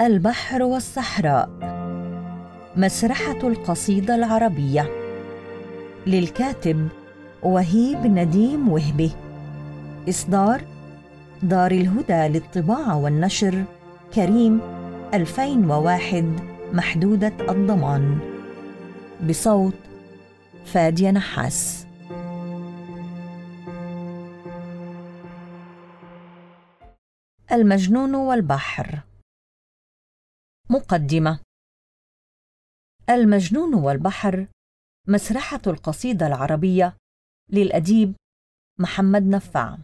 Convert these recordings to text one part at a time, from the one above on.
البحر والصحراء، مسرحة القصيدة العربية، للكاتب وهيب نديم وهبي، إصدار دار الهدى للطباعة والنشر، كريم 2001، محدودة الضمان، بصوت فادية نحاس. المجنون والبحر. مقدمة. المجنون والبحر، مسرحة القصيدة العربية، للأديب محمد نفع.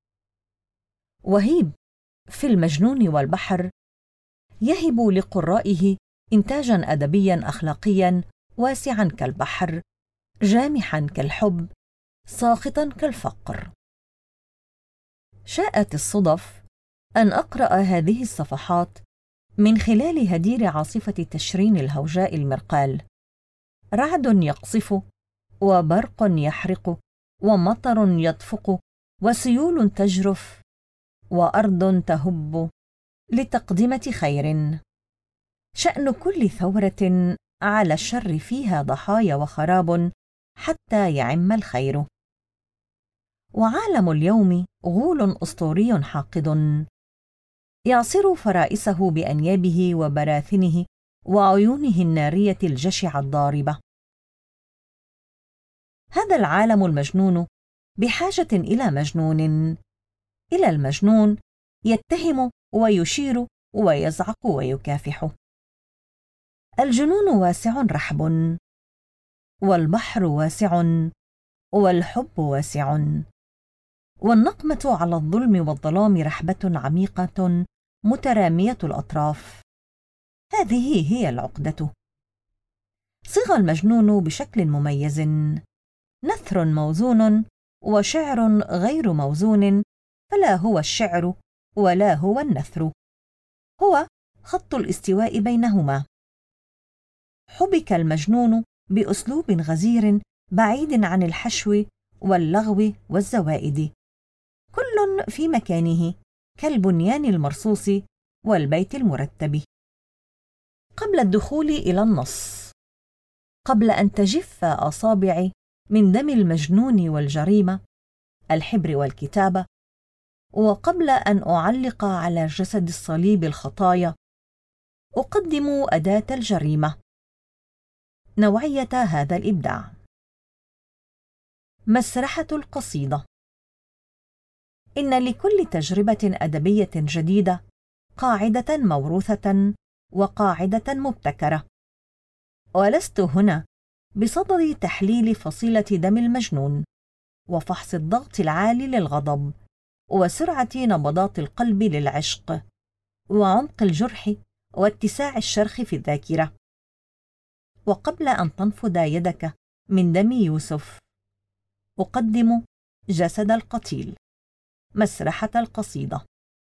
وهيب في المجنون والبحر يهب لقرائه إنتاجاً أدبياً أخلاقياً واسعاً كالبحر، جامحاً كالحب، ساخطاً كالفقر. شاءت الصدف أن أقرأ هذه الصفحات من خلال هدير عاصفة تشرين الهوجاء المرقال، رعد يقصف، وبرق يحرق، ومطر يطفق، وسيول تجرف، وأرض تهب لتقدمة خير. شأن كل ثورة على الشر فيها ضحايا وخراب حتى يعم الخير. وعالم اليوم غول أسطوري حاقد، يعصر فرائسه بأنيابه وبراثنه وعيونه النارية الجشعة الضاربة. هذا العالم المجنون بحاجة إلى مجنون، إلى المجنون يتهم ويشير ويزعق ويكافح. الجنون واسع رحب، والبحر واسع، والحب واسع، والنقمة على الظلم والظلام رحبة عميقة مترامية الأطراف. هذه هي العقدة. صيغ المجنون بشكل مميز، نثر موزون وشعر غير موزون، فلا هو الشعر ولا هو النثر، هو خط الاستواء بينهما. حبك المجنون بأسلوب غزير بعيد عن الحشو واللغو والزوائد، كل في مكانه كالبنيان المرصوص والبيت المرتب. قبل الدخول إلى النص، قبل أن تجف أصابعي من دم المجنون والجريمة، الحبر والكتابة، وقبل أن أعلق على جسد الصليب الخطايا، أقدم أداة الجريمة، نوعية هذا الإبداع. مسرحة القصيدة. إن لكل تجربة أدبية جديدة قاعدة موروثة وقاعدة مبتكرة، ولست هنا بصدد تحليل فصيلة دم المجنون وفحص الضغط العالي للغضب وسرعة نبضات القلب للعشق وعمق الجرح واتساع الشرخ في الذاكرة. وقبل أن تنفض يدك من دم يوسف، أقدم جسد القتيل، مسرحة القصيدة.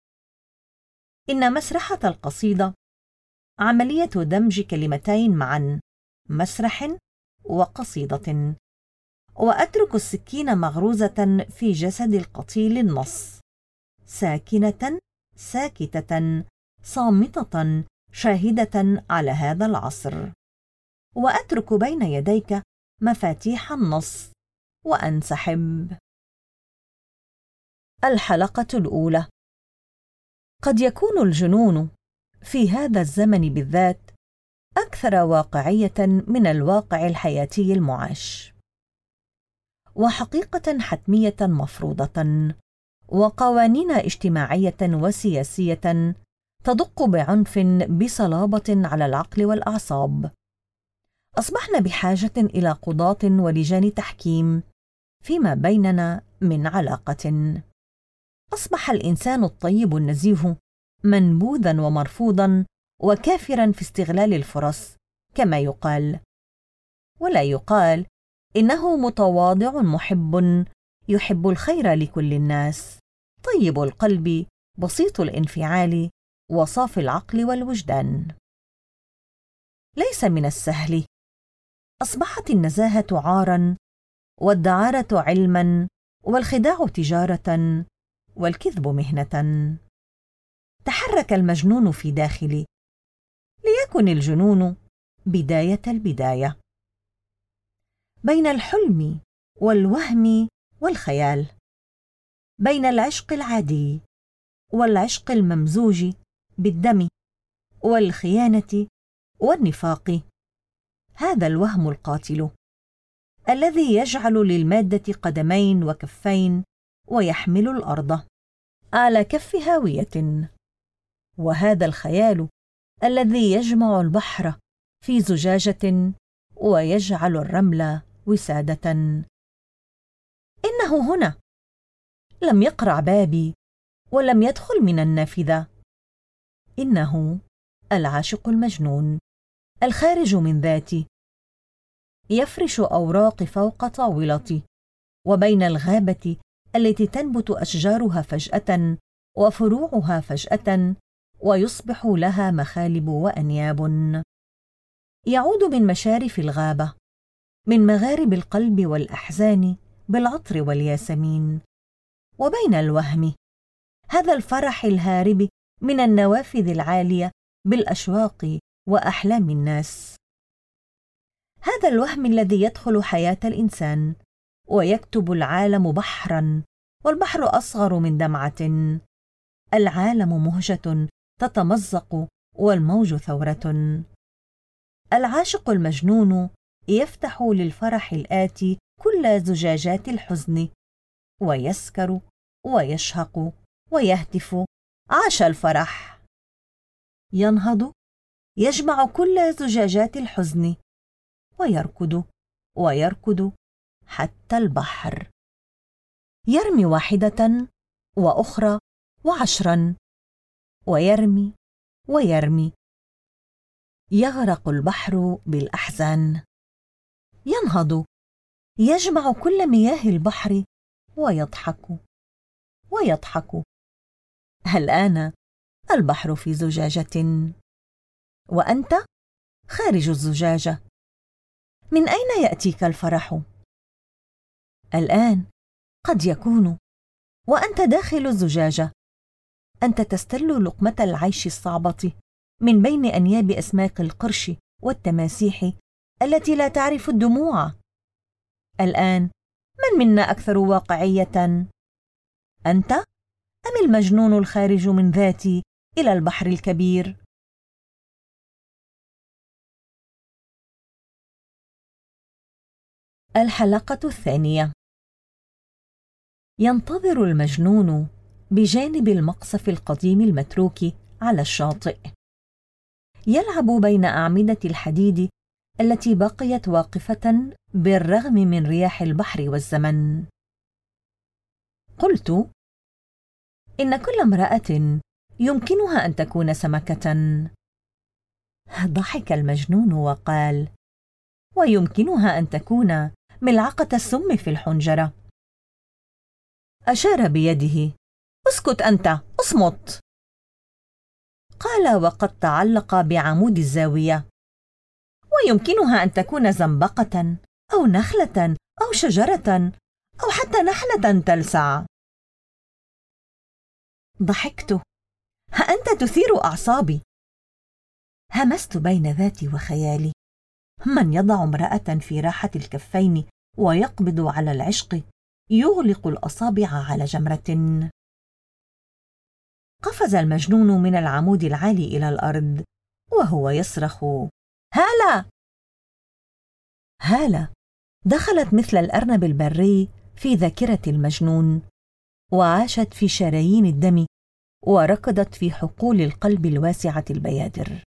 إن مسرحة القصيدة عملية دمج كلمتين معا، مسرح وقصيدة، وأترك السكين مغروزة في جسد القتيل النص، ساكنة ساكتة صامتة شاهدة على هذا العصر، وأترك بين يديك مفاتيح النص وأنسحب. الحلقة الأولى. قد يكون الجنون في هذا الزمن بالذات أكثر واقعية من الواقع الحياتي المعاش، وحقيقة حتمية مفروضة، وقوانين اجتماعية وسياسية تدق بعنف بصلابة على العقل والأعصاب. أصبحنا بحاجة إلى قضاة ولجان تحكيم فيما بيننا من علاقة. أصبح الإنسان الطيب النزيه منبوذا ومرفوضا وكافرا في استغلال الفرص كما يقال، ولا يقال إنه متواضع محب يحب الخير لكل الناس، طيب القلب، بسيط الانفعال، وصافي العقل والوجدان. ليس من السهل. أصبحت النزاهة عاراً، والدعارة علماً، والخداع تجارة، والكذب مهنة. تحرك المجنون في داخلي يكن الجنون بداية البداية. بين الحلم والوهم والخيال، بين العشق العادي والعشق الممزوج بالدم والخيانة والنفاق، هذا الوهم القاتل الذي يجعل للمادة قدمين وكفين ويحمل الأرض على كف هاوية، وهذا الخيال الذي يجمع البحر في زجاجة ويجعل الرمل وسادة. إنه هنا لم يقرع بابي ولم يدخل من النافذة. إنه العاشق المجنون الخارج من ذاتي، يفرش أوراق فوق طاولتي، وبين الغابة التي تنبت أشجارها فجأة وفروعها فجأة ويصبح لها مخالب وأنياب، يعود من مشارف الغابة، من مغارب القلب والأحزان بالعطر والياسمين، وبين الوهم، هذا الفرح الهارب من النوافذ العالية بالأشواق وأحلام الناس، هذا الوهم الذي يدخل حياة الإنسان ويكتب العالم بحرا والبحر أصغر من دمعة، العالم مهجة تتمزق والموج ثورة. العاشق المجنون يفتح للفرح الآتي كل زجاجات الحزن ويسكر ويشهق ويهتف: عاش الفرح! ينهض يجمع كل زجاجات الحزن ويركض ويركض حتى البحر، يرمي واحدة وأخرى وعشرا، ويرمي ويرمي، يغرق البحر بالأحزان، ينهض يجمع كل مياه البحر ويضحك ويضحك. الآن البحر في زجاجة وأنت خارج الزجاجة، من أين يأتيك الفرح؟ الآن قد يكون وأنت داخل الزجاجة، أنت تستل لقمة العيش الصعبة من بين أنياب أسماك القرش والتماسيح التي لا تعرف الدموع. الآن من منا أكثر واقعية، أنت أم المجنون الخارج من ذاتي إلى البحر الكبير؟ الحلقة الثانية. ينتظر المجنون بجانب المقصف القديم المتروك على الشاطئ، يلعب بين أعمدة الحديد التي بقيت واقفة بالرغم من رياح البحر والزمن. قلت: إن كل امرأة يمكنها أن تكون سمكة. ضحك المجنون وقال: ويمكنها أن تكون ملعقة السم في الحنجرة. أشار بيده: اسكت أنت، اصمت. قال وقد تعلق بعمود الزاوية: ويمكنها أن تكون زنبقة أو نخلة أو شجرة أو حتى نحلة تلسع. ضحكت: ها أنت تثير أعصابي. همست بين ذاتي وخيالي: من يضع امرأة في راحة الكفين ويقبض على العشق يغلق الأصابع على جمرة. قفز المجنون من العمود العالي إلى الأرض وهو يصرخ: هالة! هالة دخلت مثل الأرنب البري في ذاكرة المجنون، وعاشت في شرايين الدم وركضت في حقول القلب الواسعة البيادر.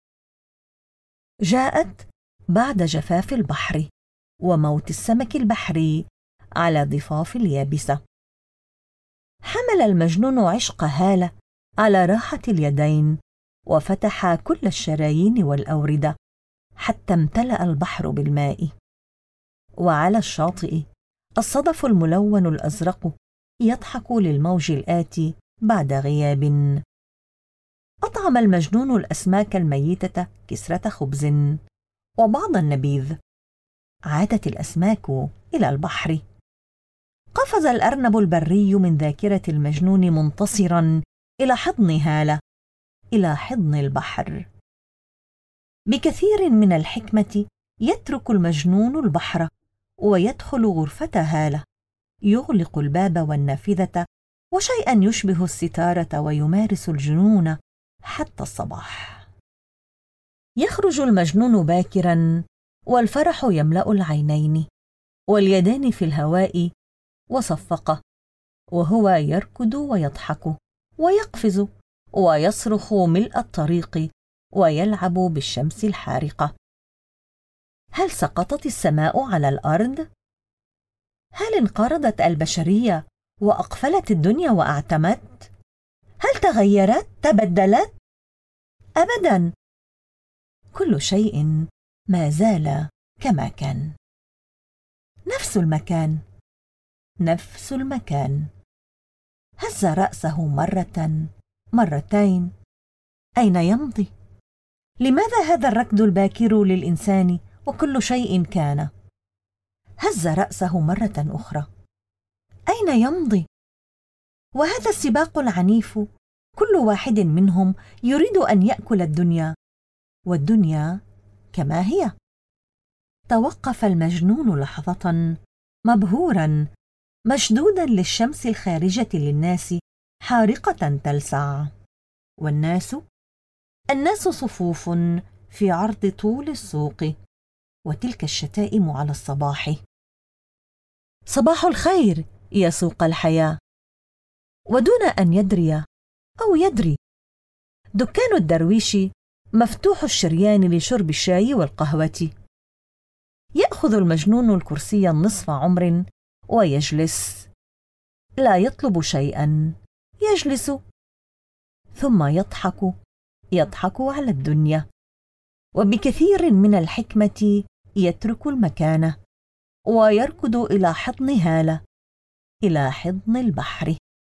جاءت بعد جفاف البحر وموت السمك البحري على ضفاف اليابسة. حمل المجنون عشق هالة على راحة اليدين وفتح كل الشرايين والأوردة حتى امتلأ البحر بالماء. وعلى الشاطئ الصدف الملون الأزرق يضحك للموج الآتي بعد غياب. أطعم المجنون الأسماك الميتة كسرة خبز وبعض النبيذ. عادت الأسماك إلى البحر. قفز الأرنب البري من ذاكرة المجنون منتصرا إلى حضن هالة، إلى حضن البحر. بكثير من الحكمة يترك المجنون البحر ويدخل غرفة هالة، يغلق الباب والنافذة وشيئا يشبه الستارة ويمارس الجنون حتى الصباح. يخرج المجنون باكرا والفرح يملأ العينين واليدان في الهواء، وصفق وهو يركض ويضحك ويقفز ويصرخ ملء الطريق ويلعب بالشمس الحارقة. هل سقطت السماء على الأرض؟ هل انقرضت البشرية وأقفلت الدنيا وأعتمت؟ هل تغيرت؟ تبدلت؟ أبداً، كل شيء ما زال كما كان. نفس المكان، نفس المكان. هز رأسه مرة، مرتين. أين يمضي؟ لماذا هذا الركض الباكر للإنسان وكل شيء كان؟ هز رأسه مرة أخرى. أين يمضي؟ وهذا السباق العنيف، كل واحد منهم يريد أن يأكل الدنيا، والدنيا كما هي. توقف المجنون لحظة مبهورا، مشدودا للشمس الخارجة للناس حارقة تلسع. والناس، الناس صفوف في عرض طول السوق، وتلك الشتائم على الصباح. صباح الخير يا سوق الحياة. ودون أن يدري أو يدري، دكان الدرويش مفتوح الشريان لشرب الشاي والقهوة. يأخذ المجنون الكرسي النصف عمر ويجلس، لا يطلب شيئا، يجلس ثم يضحك على الدنيا، وبكثير من الحكمة يترك المكان ويركض إلى حضن هالة، إلى حضن البحر.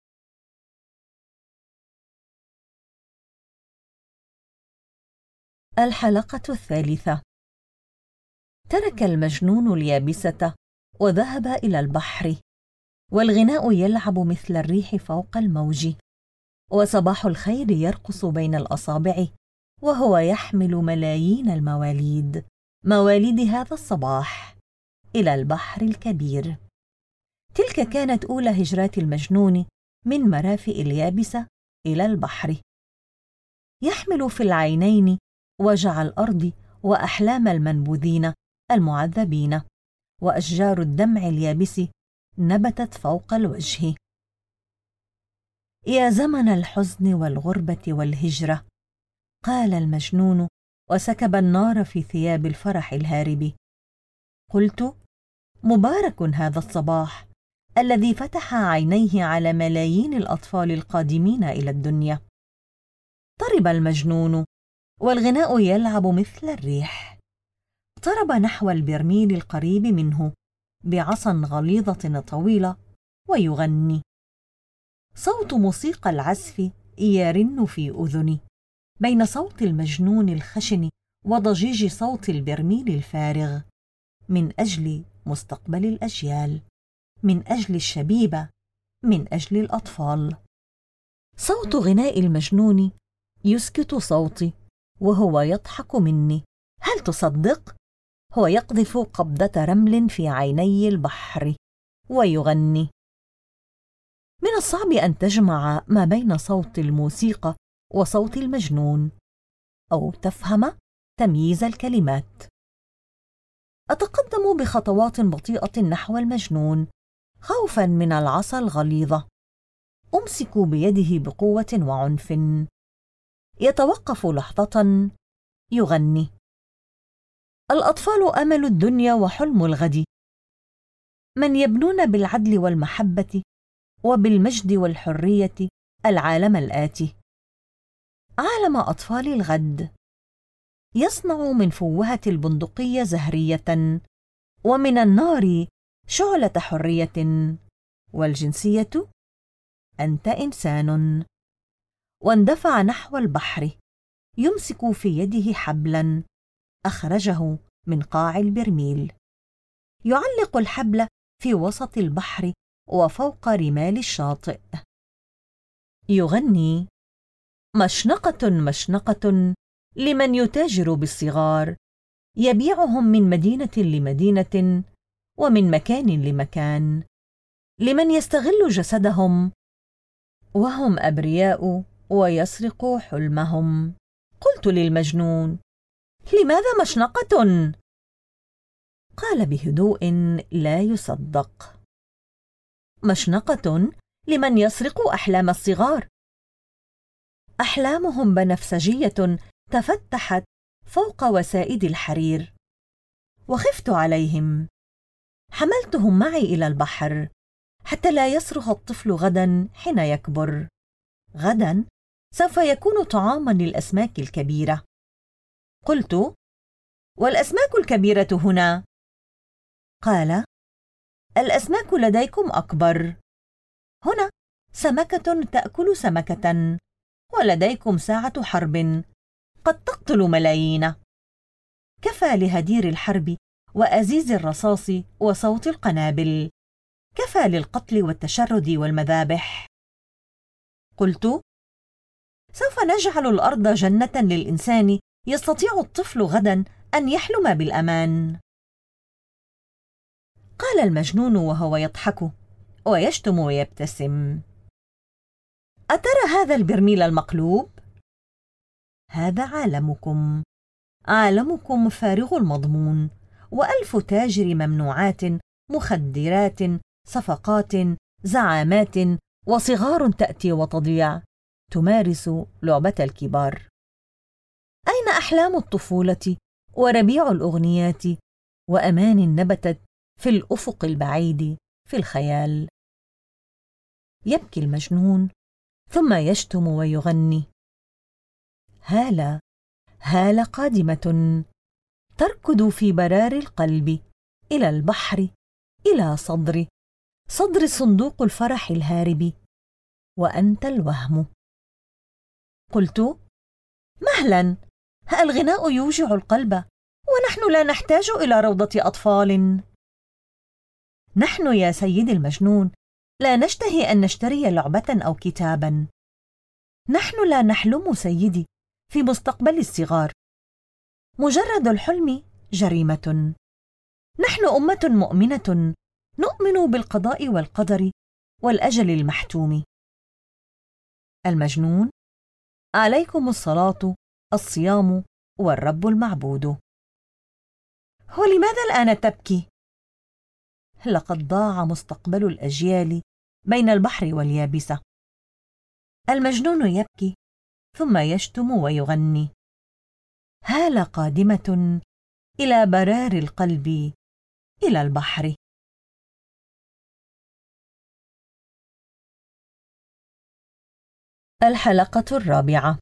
الحلقة الثالثة. ترك المجنون اليابسة وذهب إلى البحر، والغناء يلعب مثل الريح فوق الموج، وصباح الخير يرقص بين الأصابع، وهو يحمل ملايين المواليد، مواليد هذا الصباح، إلى البحر الكبير. تلك كانت أولى هجرات المجنون من مرافئ اليابسة إلى البحر. يحمل في العينين وجع الأرض وأحلام المنبوذين المعذبين، وأشجار الدمع اليابس نبتت فوق الوجه. يا زمن الحزن والغربة والهجرة، قال المجنون وسكب النار في ثياب الفرح الهارب. قلت: مبارك هذا الصباح الذي فتح عينيه على ملايين الأطفال القادمين إلى الدنيا. طرب المجنون والغناء يلعب مثل الريح. اقترب نحو البرميل القريب منه بعصا غليظة طويلة ويغني. صوت موسيقى العزف يرن في أذني بين صوت المجنون الخشن وضجيج صوت البرميل الفارغ، من أجل مستقبل الأجيال، من أجل الشبيبة، من أجل الأطفال. صوت غناء المجنون يسكت صوتي وهو يضحك مني. هل تصدق؟ هو يقذف قبضة رمل في عيني البحر ويغني. من الصعب أن تجمع ما بين صوت الموسيقى وصوت المجنون، أو تفهم تمييز الكلمات. أتقدم بخطوات بطيئة نحو المجنون، خوفا من العصا الغليظة. أمسك بيده بقوة وعنف. يتوقف لحظة، يغني. الأطفال أمل الدنيا وحلم الغد، من يبنون بالعدل والمحبة وبالمجد والحرية العالم الآتي، عالم أطفال الغد. يصنع من فوهة البندقية زهرية، ومن النار شعلة حرية، والجنسية أنت إنسان. واندفع نحو البحر، يمسك في يده حبلا أخرجه من قاع البرميل، يعلق الحبل في وسط البحر وفوق رمال الشاطئ. يغني: مشنقة مشنقة لمن يتاجر بالصغار، يبيعهم من مدينة لمدينة ومن مكان لمكان، لمن يستغل جسدهم وهم أبرياء ويسرق حلمهم. قلت للمجنون: لماذا مشنقة؟ قال بهدوء لا يصدق: مشنقة لمن يسرق أحلام الصغار. أحلامهم بنفسجية تفتحت فوق وسائد الحرير، وخفت عليهم. حملتهم معي إلى البحر حتى لا يصرخ الطفل غدا حين يكبر. غدا سوف يكون طعاما للأسماك الكبيرة. قلت: والأسماك الكبيرة هنا؟ قال: الأسماك لديكم أكبر. هنا سمكة تأكل سمكة، ولديكم ساعة حرب قد تقتل ملايين. كفى لهدير الحرب وأزيز الرصاص وصوت القنابل، كفى للقتل والتشرد والمذابح. قلت: سوف نجعل الأرض جنة للإنسان يستطيع الطفل غدا أن يحلم بالأمان. قال المجنون وهو يضحك ويشتم ويبتسم: أترى هذا البرميل المقلوب؟ هذا عالمكم، عالمكم فارغ المضمون، وألف تاجر ممنوعات، مخدرات، صفقات، زعامات، وصغار تأتي وتضيع، تمارس لعبة الكبار. أين أحلام الطفولة وربيع الأغنيات وأمان نبتت في الأفق البعيد في الخيال؟ يبكي المجنون ثم يشتم ويغني: هالة، هالة قادمة تركض في برار القلب إلى البحر، إلى صدر صندوق الفرح الهارب، وأنت الوهم. قلت: مهلا، الغناء يوجع القلب، ونحن لا نحتاج إلى روضة أطفال. نحن يا سيدي المجنون لا نشتهي أن نشتري لعبة أو كتابا. نحن لا نحلم سيدي في مستقبل الصغار. مجرد الحلم جريمة. نحن أمة مؤمنة، نؤمن بالقضاء والقدر والأجل المحتوم. المجنون: عليكم الصلاة، الصيام، والرب المعبود. ولماذا الآن تبكي؟ لقد ضاع مستقبل الأجيال بين البحر واليابسة. المجنون يبكي ثم يشتم ويغني: هالة قادمة إلى برار القلب، إلى البحر. الحلقة الرابعة.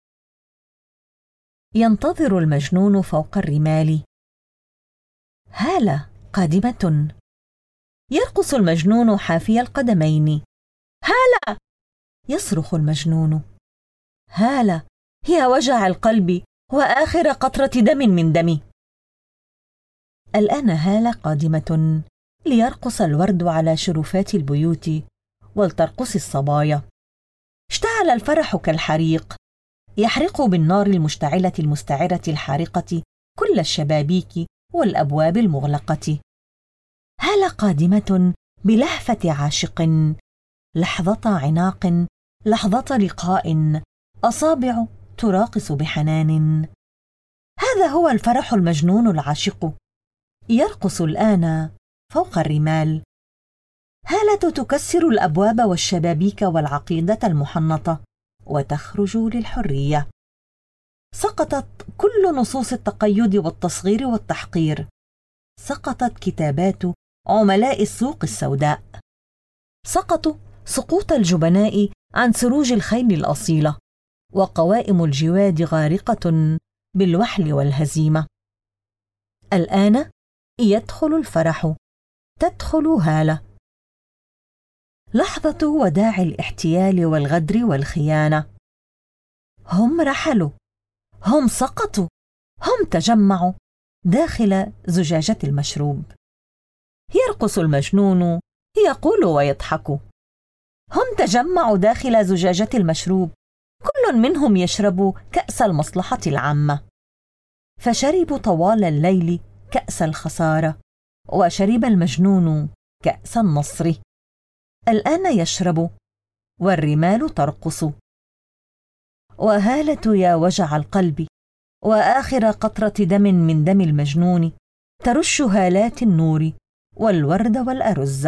ينتظر المجنون فوق الرمال. هالة قادمة. يرقص المجنون حافي القدمين. هالة! يصرخ المجنون. هالة هي وجع القلب وآخر قطرة دم من دمي. الآن هالة قادمة ليرقص الورد على شرفات البيوت ولترقص الصبايا. اشتعل الفرح كالحريق، يحرق بالنار المشتعلة المستعرة الحارقة كل الشبابيك والأبواب المغلقة. هالة قادمة بلهفة عاشق، لحظة عناق، لحظة لقاء، أصابع تراقص بحنان. هذا هو الفرح المجنون العاشق، يرقص الآن فوق الرمال. هالة تكسر الأبواب والشبابيك والعقيدة المحنطة وتخرج للحرية. سقطت كل نصوص التقيد والتصغير والتحقير. سقطت كتابات عملاء السوق السوداء. سقطوا سقوط الجبناء عن سروج الخيل الأصيلة، وقوائم الجواد غارقة بالوحل والهزيمة. الآن يدخل الفرح، تدخل هالة. لحظة وداع الاحتيال والغدر والخيانة. هم رحلوا، هم سقطوا، هم تجمعوا داخل زجاجة المشروب. يرقص المجنون، يقول ويضحك. هم تجمعوا داخل زجاجة المشروب، كل منهم يشرب كأس المصلحة العامة. فشربوا طوال الليل كأس الخسارة، وشرب المجنون كأس النصر. الآن يشرب والرمال ترقص. وهالة يا وجع القلب، وآخر قطرة دم من دم المجنون ترش هالات النور والورد والأرز.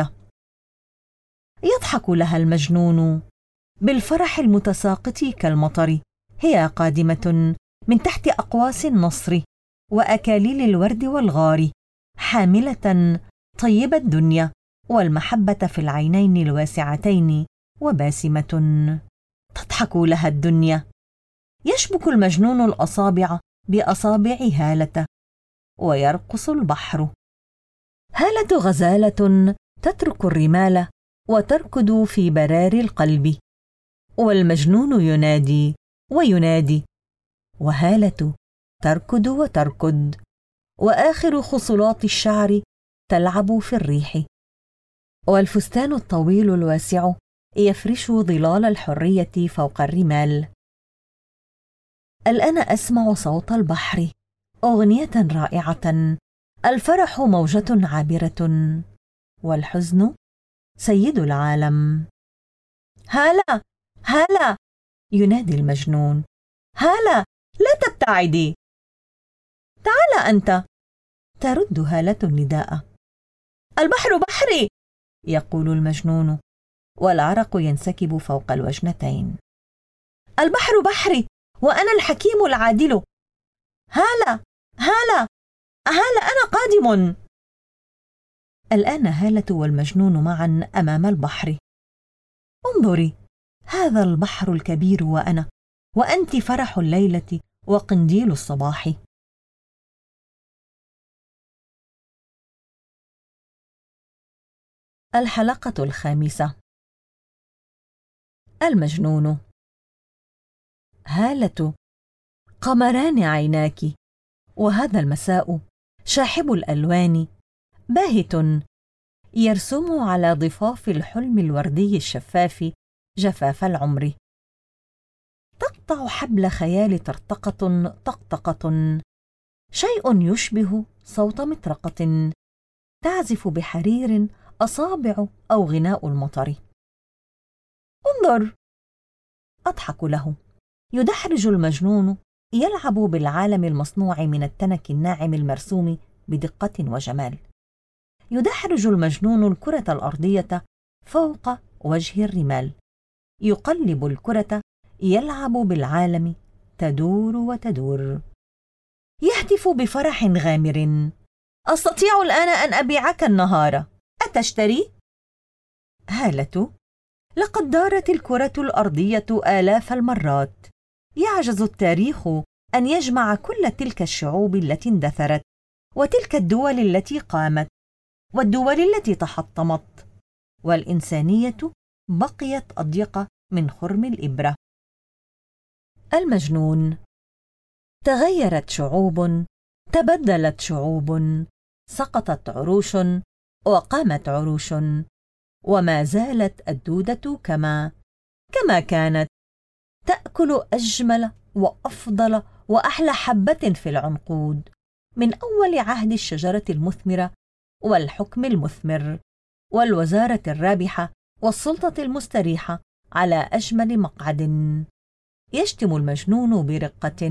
يضحك لها المجنون بالفرح المتساقط كالمطر، هي قادمة من تحت أقواس النصر وأكاليل الورد والغار، حاملة طيب الدنيا والمحبة في العينين الواسعتين وباسمة. تضحك لها الدنيا. يشبك المجنون الأصابع بأصابع هالة ويرقص البحر. هالة غزالة تترك الرمال وتركض في برار القلب، والمجنون ينادي وينادي، وهالة تركض وتركض، وآخر خصلات الشعر تلعب في الريح، والفستان الطويل الواسع يفرش ظلال الحرية فوق الرمال. الآن أسمع صوت البحر، أغنية رائعة، الفرح موجة عابرة، والحزن سيد العالم. هالة، هالة، ينادي المجنون، هالة لا تبتعدي، تعال أنت، ترد هالة النداء. البحر بحري، يقول المجنون، والعرق ينسكب فوق الوجنتين. البحر بحري وأنا الحكيم العادل. هالة، هالة، هالة، أنا قادم. الآن هالة والمجنون معا أمام البحر. انظري، هذا البحر الكبير وأنا، وأنت فرح الليلة وقنديل الصباح. الحلقة الخامسة. المجنون. هالة، قمران عيناك، وهذا المساء شاحب الألوان باهت، يرسم على ضفاف الحلم الوردي الشفاف جفاف العمر. تقطع حبل خيال طرطقة طقطقة، شيء يشبه صوت مطرقة تعزف بحرير أصابع أو غناء المطر. انظر، أضحك له. يدحرج المجنون، يلعب بالعالم المصنوع من التنك الناعم المرسوم بدقة وجمال. يدحرج المجنون الكرة الأرضية فوق وجه الرمال، يقلب الكرة، يلعب بالعالم، تدور وتدور. يهتف بفرح غامر، أستطيع الآن أن أبيعك النهار، أتشتري؟ هالة، لقد دارت الكرة الأرضية آلاف المرات، يعجز التاريخ أن يجمع كل تلك الشعوب التي اندثرت، وتلك الدول التي قامت، والدول التي تحطمت، والإنسانية بقيت أضيق من خرم الإبرة. المجنون. تغيرت شعوب، تبدلت شعوب، سقطت عروش وقامت عروش، وما زالت الدودة كما كانت، تأكل أجمل وأفضل وأحلى حبة في العنقود، من أول عهد الشجرة المثمرة والحكم المثمر والوزارة الرابحة والسلطة المستريحة على أجمل مقعد. يشتم المجنون برقة.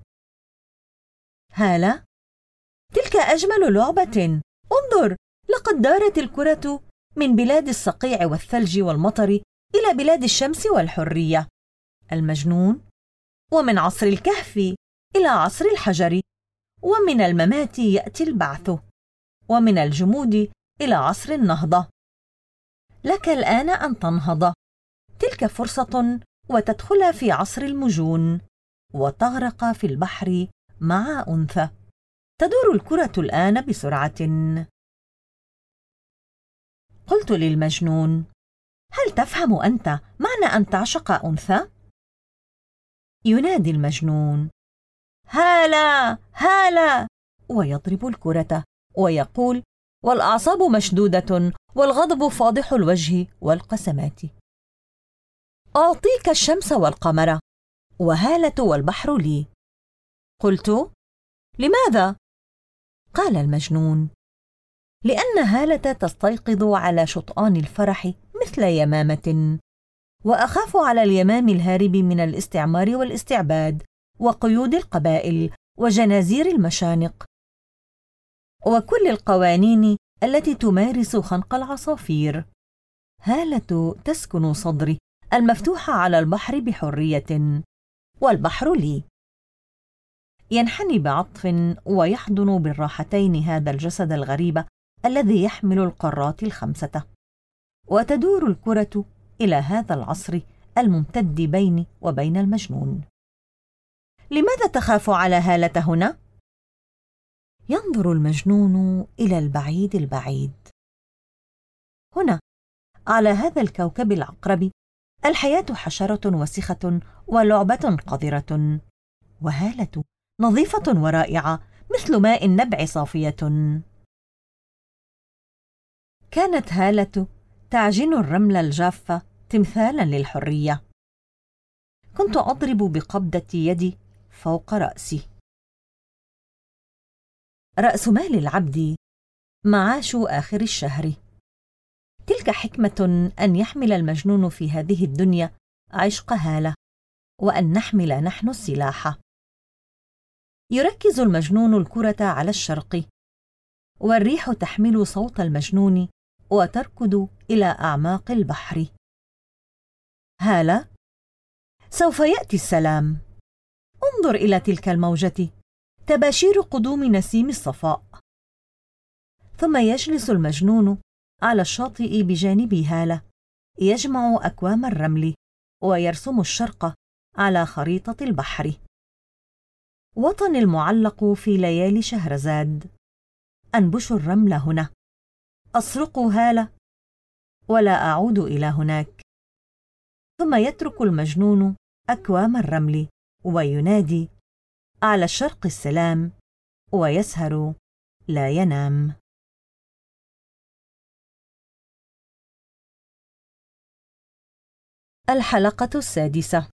هالة، تلك أجمل لعبة، انظر، لقد دارت الكرة من بلاد الصقيع والثلج والمطر إلى بلاد الشمس والحرية. المجنون. ومن عصر الكهف إلى عصر الحجر، ومن الممات يأتي البعث، ومن الجمود إلى عصر النهضة. لك الآن أن تنهض، تلك فرصة، وتدخل في عصر المجون، وتغرق في البحر مع أنثى. تدور الكرة الآن بسرعة. قلت للمجنون: هل تفهم أنت معنى أن تعشق أنثى؟ ينادي المجنون: هالة، هالة، ويضرب الكرة ويقول، والأعصاب مشدودة والغضب فاضح الوجه والقسمات: أعطيك الشمس والقمر، وهالة والبحر لي. قلت: لماذا؟ قال المجنون: لأن هالة تستيقظ على شطآن الفرح مثل يمامة، وأخاف على اليمام الهارب من الاستعمار والاستعباد وقيود القبائل وجنازير المشانق وكل القوانين التي تمارس خنق العصافير. هالة تسكن صدري المفتوح على البحر بحرية، والبحر لي. ينحني بعطف ويحضن بالراحتين هذا الجسد الغريب الذي يحمل القارات الخمسة، وتدور الكرة إلى هذا العصر الممتد بيني وبين المجنون. لماذا تخاف على هالة هنا؟ ينظر المجنون إلى البعيد البعيد. هنا على هذا الكوكب العقرب الحياة حشرة وسخة ولعبة قذرة، وهالة نظيفة ورائعة مثل ماء النبع صافية. كانت هالة تعجن الرمل الجاف تمثالا للحرية. كنت أضرب بقبضة يدي فوق رأسي. رأس مال العبد معاش آخر الشهر. تلك حكمة أن يحمل المجنون في هذه الدنيا عشق هالة، وأن نحمل نحن السلاح. يركز المجنون الكرة على الشرق، والريح تحمل صوت المجنون وتركض إلى أعماق البحر. هالة، سوف يأتي السلام. انظر إلى تلك الموجة، تباشير قدوم نسيم الصفاء. ثم يجلس المجنون على الشاطئ بجانب هالة، يجمع أكوام الرمل ويرسم الشرق على خريطة البحر. وطني المعلق في ليالي شهرزاد. أنبش الرمل هنا، أسرق هالة، ولا أعود إلى هناك. ثم يترك المجنون أكوام الرمل وينادي: على الشرق السلام، ويسهر لا ينام. الحلقة السادسة.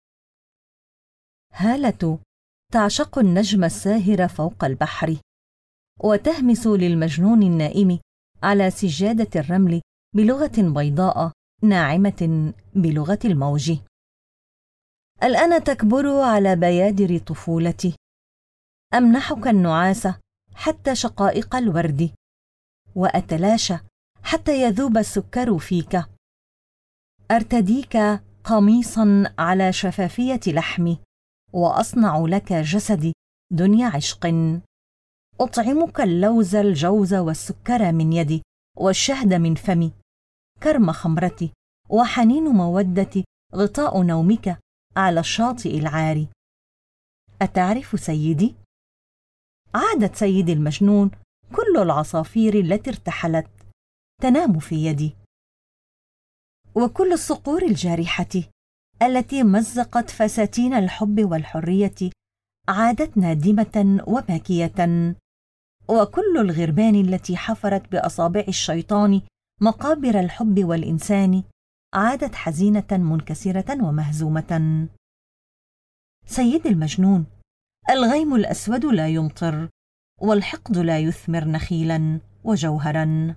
هالة تعشق النجم الساهر فوق البحر، وتهمس للمجنون النائم على سجادة الرمل بلغة بيضاء ناعمة بلغة الموج. الآن تكبر على بيادر طفولتي. أمنحك النعاس حتى شقائق الورد، وأتلاشى حتى يذوب السكر فيك. أرتديك قميصا على شفافية لحمي، وأصنع لك جسدي دنيا عشق. أطعمك اللوز الجوز والسكر من يدي، والشهد من فمي. كرم خمرتي وحنين مودتي غطاء نومك على الشاطئ العاري. أتعرف سيدي؟ عادت سيدي المجنون كل العصافير التي ارتحلت تنام في يدي، وكل الصقور الجارحة التي مزقت فساتين الحب والحرية عادت نادمة وباكية، وكل الغربان التي حفرت بأصابع الشيطان مقابر الحب والإنسان عادت حزينة منكسرة ومهزومة. سيدي المجنون، الغيم الأسود لا يمطر، والحقد لا يثمر نخيلا وجوهرا.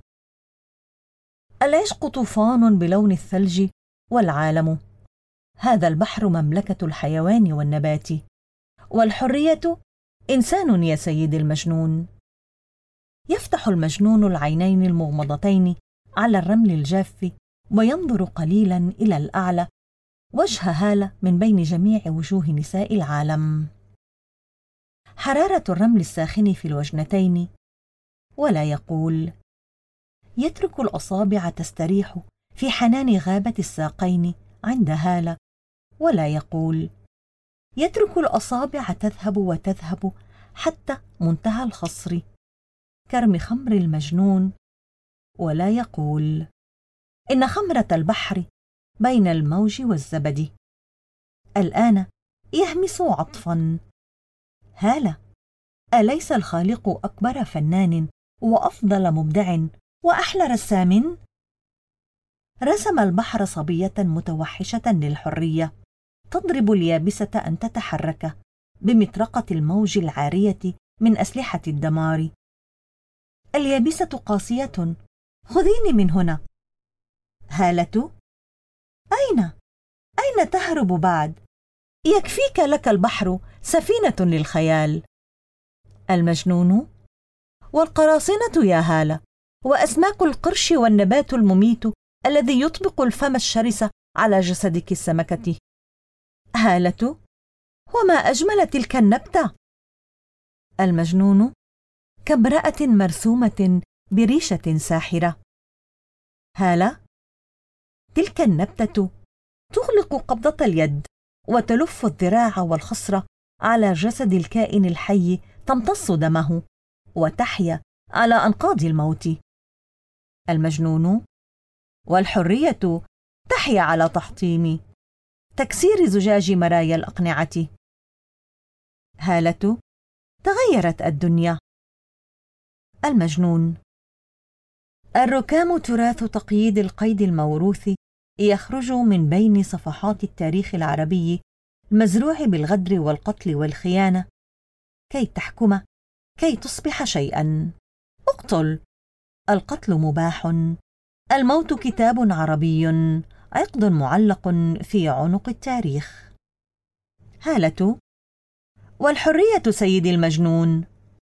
العشق طوفان بلون الثلج، والعالم هذا البحر مملكة الحيوان والنبات، والحرية إنسان يا سيدي المجنون. يفتح المجنون العينين المغمضتين على الرمل الجاف، وينظر قليلا إلى الأعلى، وجه هالة من بين جميع وجوه نساء العالم. حرارة الرمل الساخن في الوجنتين، ولا يقول. يترك الأصابع تستريح في حنان غابة الساقين عند هالة، ولا يقول. يترك الأصابع تذهب وتذهب حتى منتهى الخصر كرم خمر المجنون، ولا يقول. إن خمرة البحر بين الموج والزبد. الآن يهمس عطفا: هالة، أليس الخالق أكبر فنان وأفضل مبدع وأحلى رسام؟ رسم البحر صبية متوحشة للحرية، تضرب اليابسة أن تتحرك بمطرقة الموج العارية من أسلحة الدمار. اليابسة قاسية، خذيني من هنا. هالة: أين تهرب بعد؟ يكفيك لك البحر سفينة للخيال. المجنون: والقراصنة يا هالة، وأسماك القرش والنبات المميت الذي يطبق الفم الشرس على جسدك السمكة. هالة: وما أجمل تلك النبتة. المجنون: كامرأة مرسومة بريشة ساحرة. هالة: تلك النبتة تغلق قبضة اليد وتلف الذراع والخصر على جسد الكائن الحي، تمتص دمه وتحيا على أنقاض الموت. المجنون: والحرية تحيا على تحطيم تكسير زجاج مرايا الأقنعة. هالة: تغيرت الدنيا. المجنون: الركام تراث تقييد القيد الموروث يخرج من بين صفحات التاريخ العربي المزروع بالغدر والقتل والخيانة كي تحكم، كي تصبح شيئا. اقتل. القتل مباح، الموت كتاب عربي، عقد معلق في عنق التاريخ. هالة: والحرية سيدي المجنون.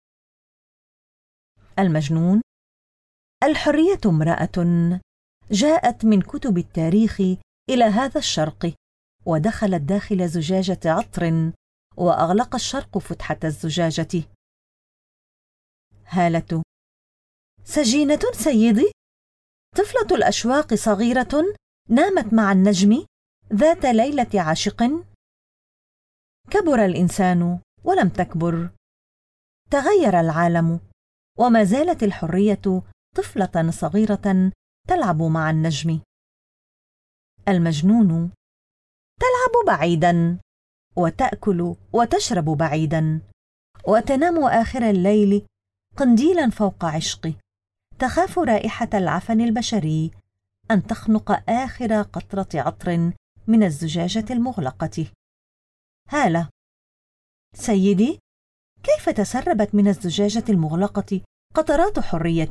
المجنون: الحرية امرأة جاءت من كتب التاريخ إلى هذا الشرق، ودخلت داخل زجاجة عطر، وأغلق الشرق فتحة الزجاجة. هالة: سجينة سيدي، طفلة الأشواق صغيرة نامت مع النجم ذات ليلة عاشق. كبر الإنسان ولم تكبر، تغير العالم، وما زالت الحرية طفلة صغيرة تلعب مع النجم. المجنون: تلعب بعيدا، وتأكل وتشرب بعيدا، وتنام آخر الليل قنديلا فوق عشق، تخاف رائحة العفن البشري أن تخنق آخر قطرة عطر من الزجاجة المغلقة. هالة: سيدي، كيف تسربت من الزجاجة المغلقة قطرات حرية؟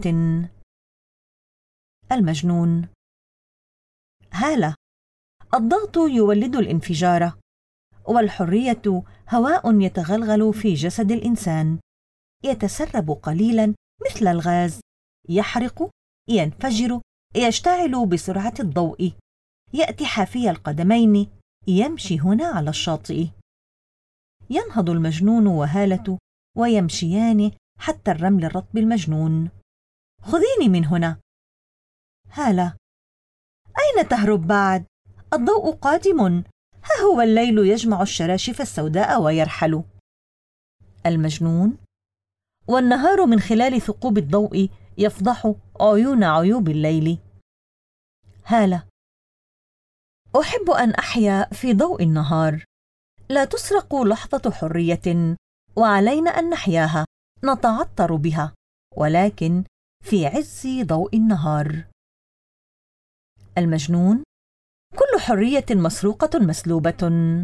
المجنون: هالة، الضغط يولد الانفجار، والحرية هواء يتغلغل في جسد الإنسان، يتسرب قليلا مثل الغاز، يحرق، ينفجر، يشتعل بسرعة الضوء، يأتي حافي القدمين، يمشي هنا على الشاطئ. ينهض المجنون وهالة ويمشيان حتى الرمل الرطب المجنون. خذيني من هنا. هالة: أين تهرب بعد؟ الضوء قادم، ها هو الليل يجمع الشراشف السوداء ويرحل. المجنون: والنهار من خلال ثقوب الضوء يفضح عيون عيوب الليل. هالة: أحب أن أحيا في ضوء النهار، لا تسرق لحظة حرية، وعلينا أن نحياها، نتعطر بها، ولكن في عز ضوء النهار. المجنون: كل حرية مسروقة مسلوبة.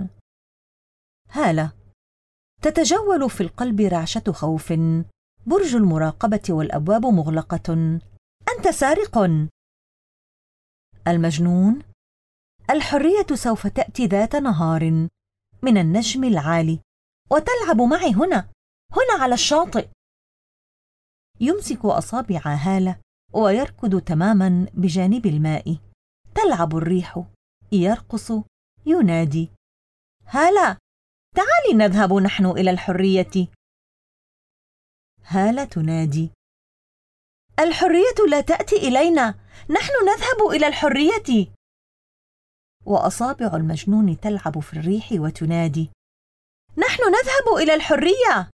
هالة: تتجول في القلب رعشة خوف، برج المراقبة والأبواب مغلقة، أنت سارق. المجنون: الحرية سوف تأتي ذات نهار من النجم العالي وتلعب معي هنا على الشاطئ. يمسك أصابع هالة ويركض تماما بجانب الماء، تلعب الريح، يرقص، ينادي: هالة، تعالي نذهب نحن إلى الحرية. هالة تنادي: الحرية لا تأتي إلينا، نحن نذهب إلى الحرية. وأصابع المجنون تلعب في الريح وتنادي: نحن نذهب إلى الحرية.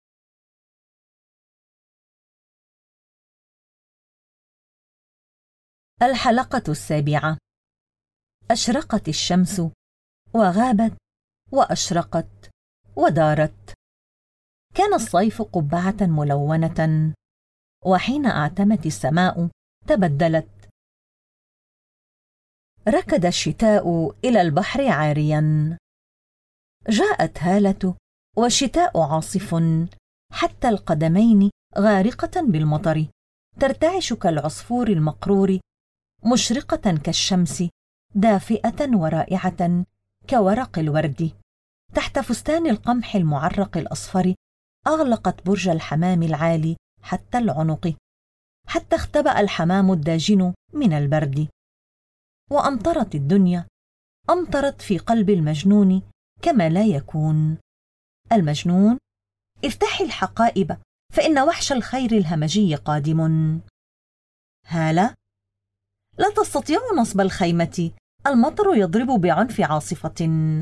الحلقة 7. أشرقت الشمس وغابت وأشرقت ودارت. كان الصيف قبعة ملونة، وحين أعتمت السماء تبدلت. ركد الشتاء إلى البحر عاريا. جاءت هالة والشتاء عاصف، حتى القدمين غارقة بالمطر، ترتعش كالعصفور المقرور، مشرقة كالشمس، دافئة ورائعة كورق الورد. تحت فستان القمح المعرق الأصفر أغلقت برج الحمام العالي حتى العنق، حتى اختبأ الحمام الداجن من البرد. وأمطرت الدنيا، أمطرت في قلب المجنون كما لا يكون. المجنون: افتحي الحقائب فإن وحش الخير الهمجي قادم. هالة: لا تستطيع نصب الخيمة، المطر يضرب بعنف عاصفة.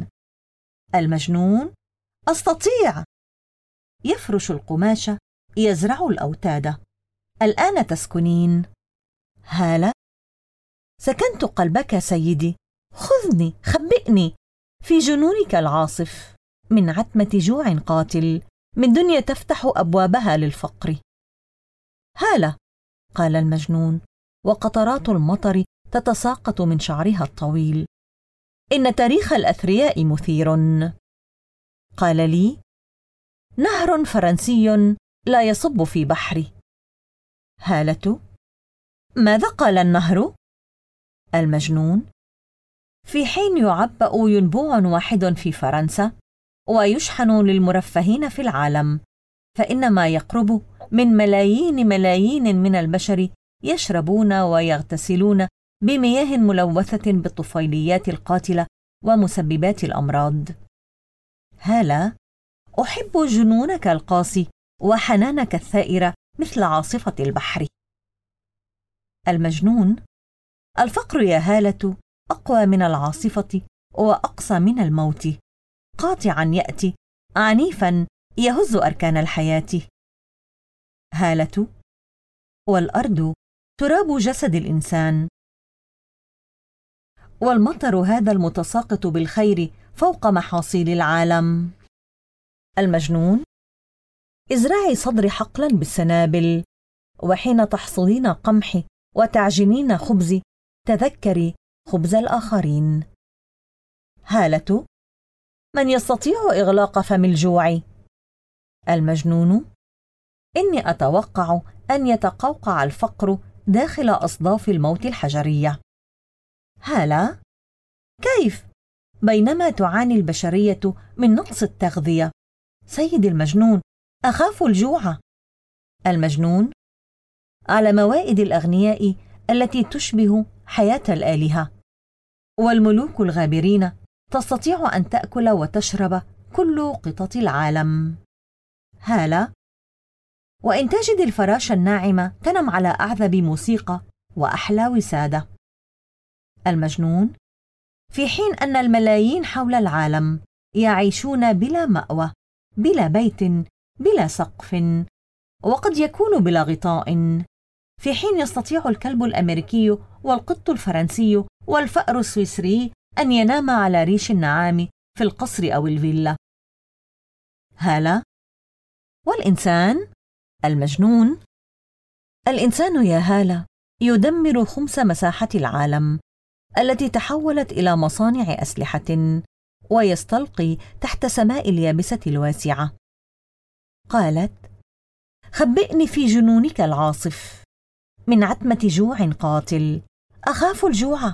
المجنون: أستطيع. يفرش القماش، يزرع الأوتاد. الآن تسكنين. هالة: سكنت قلبك سيدي، خذني، خبئني في جنونك العاصف، من عتمة جوع قاتل، من دنيا تفتح أبوابها للفقر. هالة: قال المجنون وقطرات المطر تتساقط من شعرها الطويل، إن تاريخ الأثرياء مثير. قال لي: نهر فرنسي لا يصب في بحري. هالة: ماذا قال النهر؟ المجنون: في حين يعبأ ينبوع واحد في فرنسا ويشحن للمرفهين في العالم، فإن ما يقرب من ملايين من البشر يشربون ويغتسلون بمياه ملوثة بالطفيليات القاتلة ومسببات الأمراض. هالة: أحب جنونك القاسي وحنانك الثائر مثل عاصفة البحر. المجنون: الفقر يا هالة أقوى من العاصفة وأقسى من الموت، قاطعا يأتي، عنيفا يهز أركان الحياة. هالة: والأرض تراب جسد الإنسان، والمطر هذا المتساقط بالخير فوق محاصيل العالم. المجنون: ازرعي صدري حقلا بالسنابل، وحين تحصدين قمحي وتعجنين خبزي تذكري خبز الآخرين. هالة: من يستطيع إغلاق فم الجوع؟ المجنون: إني أتوقع أن يتقوقع الفقر داخل أصداف الموت الحجرية. هالة: كيف؟ بينما تعاني البشرية من نقص التغذية. سيدي المجنون، أخاف الجوع. المجنون: على موائد الأغنياء التي تشبه حياة الآلهة، والملوك الغابرين تستطيع أن تأكل وتشرب كل قطط العالم. هالة: وإن تجد الفراشة الناعمة تنم على أعذب موسيقى وأحلى وسادة. المجنون: في حين أن الملايين حول العالم يعيشون بلا مأوى، بلا بيت، بلا سقف، وقد يكون بلا غطاء، في حين يستطيع الكلب الأمريكي والقط الفرنسي والفأر السويسري أن ينام على ريش النعام في القصر أو الفيلا. هالة: والإنسان؟ المجنون: الإنسان يا هالة يدمر خمس مساحة العالم التي تحولت إلى مصانع أسلحة، ويستلقي تحت سماء اليابسة الواسعة. قالت: خبئني في جنونك العاصف، من عتمة جوع قاتل، أخاف الجوع.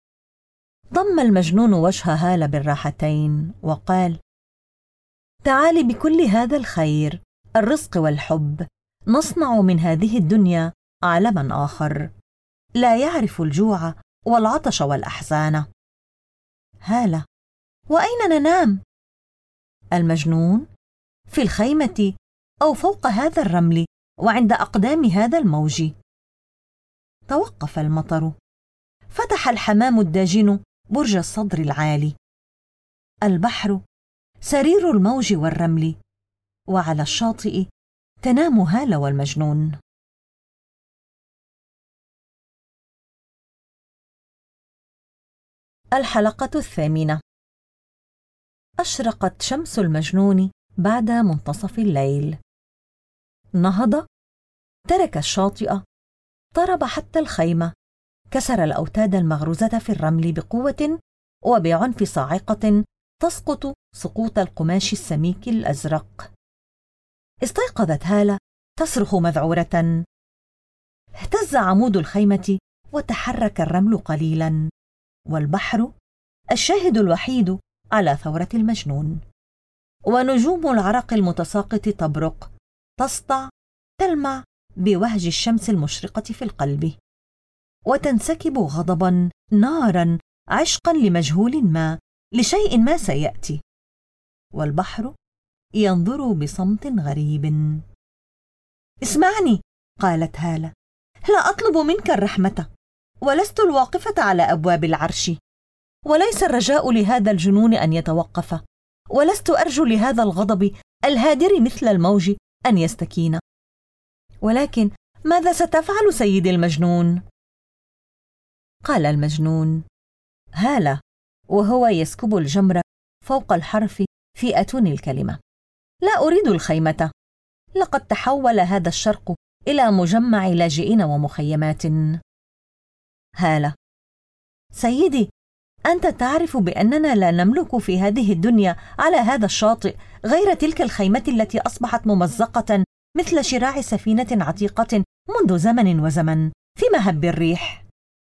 ضم المجنون وجه هالة بالراحتين وقال: تعالي بكل هذا الخير، الرزق والحب، نصنع من هذه الدنيا عالما آخر لا يعرف الجوع والعطش والأحزان. هالة: وأين ننام؟ المجنون: في الخيمة أو فوق هذا الرمل وعند أقدام هذا الموج. توقف المطر، فتح الحمام الداجن برج الصدر العالي. البحر سرير الموج والرمل، وعلى الشاطئ تنام هالة والمجنون. الحلقة 8. أشرقت شمس المجنون بعد منتصف الليل. نهض، ترك الشاطئ، طرب حتى الخيمة، كسر الأوتاد المغروزة في الرمل بقوة وبعنف صاعقة تسقط سقوط القماش السميك الأزرق. استيقظت هالة تصرخ مذعورة. اهتز عمود الخيمة وتحرك الرمل قليلا، والبحر الشاهد الوحيد على ثورة المجنون. ونجوم العرق المتساقط تبرق، تسطع، تلمع بوهج الشمس المشرقة في القلب، وتنسكب غضبا، نارا، عشقا لمجهول ما، لشيء ما سيأتي. والبحر ينظر بصمت غريب. اسمعني، قالت هالة، لا أطلب منك الرحمة، ولست الواقفة على أبواب العرش، وليس الرجاء لهذا الجنون أن يتوقف، ولست أرجو لهذا الغضب الهادر مثل الموج أن يستكين. ولكن ماذا ستفعل سيدي المجنون؟ قال المجنون: هالة، وهو يسكب الجمر فوق الحرف في أتون الكلمة، لا أريد الخيمة، لقد تحول هذا الشرق إلى مجمع لاجئين ومخيمات. هالة: سيدي، أنت تعرف بأننا لا نملك في هذه الدنيا على هذا الشاطئ غير تلك الخيمة التي أصبحت ممزقة مثل شراع سفينة عتيقة منذ زمن وزمن في مهب الريح.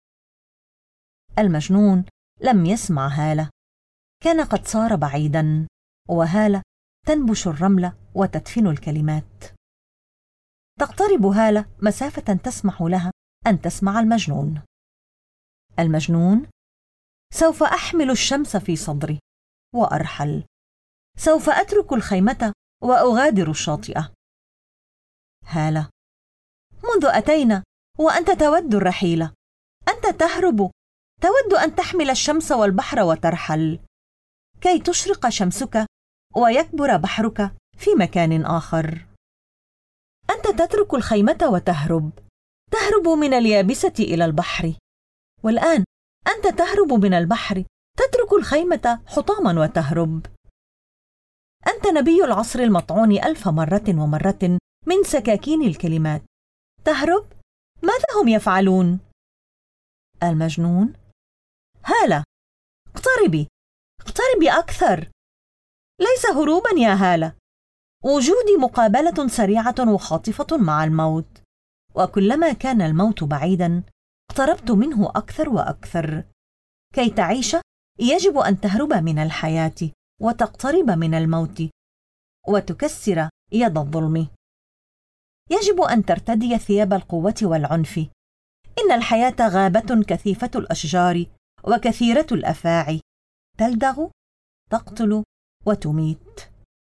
المجنون لم يسمع هالة، كان قد صار بعيدا، وهالة تنبش الرمل وتدفن الكلمات. تقترب هالة مسافة تسمح لها أن تسمع المجنون. المجنون: سوف أحمل الشمس في صدري وأرحل، سوف أترك الخيمة وأغادر الشاطئة. هالة: منذ أتينا وأنت تود الرحيل، أنت تهرب، تود أن تحمل الشمس والبحر وترحل، كي تشرق شمسك ويكبر بحرك في مكان آخر. أنت تترك الخيمة وتهرب، تهرب من اليابسة إلى البحر، والآن أنت تهرب من البحر، تترك الخيمة حطاما وتهرب. أنت نبي العصر المطعون 1000 مرة ومرة من سكاكين الكلمات، تهرب؟ ماذا هم يفعلون؟ المجنون: هالة، اقتربي، اقتربي أكثر، ليس هروبا يا هالة، وجودي مقابلة سريعة وخاطفة مع الموت، وكلما كان الموت بعيدا اقتربت منه أكثر وأكثر. كي تعيش يجب أن تهرب من الحياة وتقترب من الموت وتكسر يد الظلم. يجب أن ترتدي ثياب القوة والعنف. إن الحياة غابة كثيفة الأشجار وكثيرة الأفاعي، تلدغ، تقتل وتميت.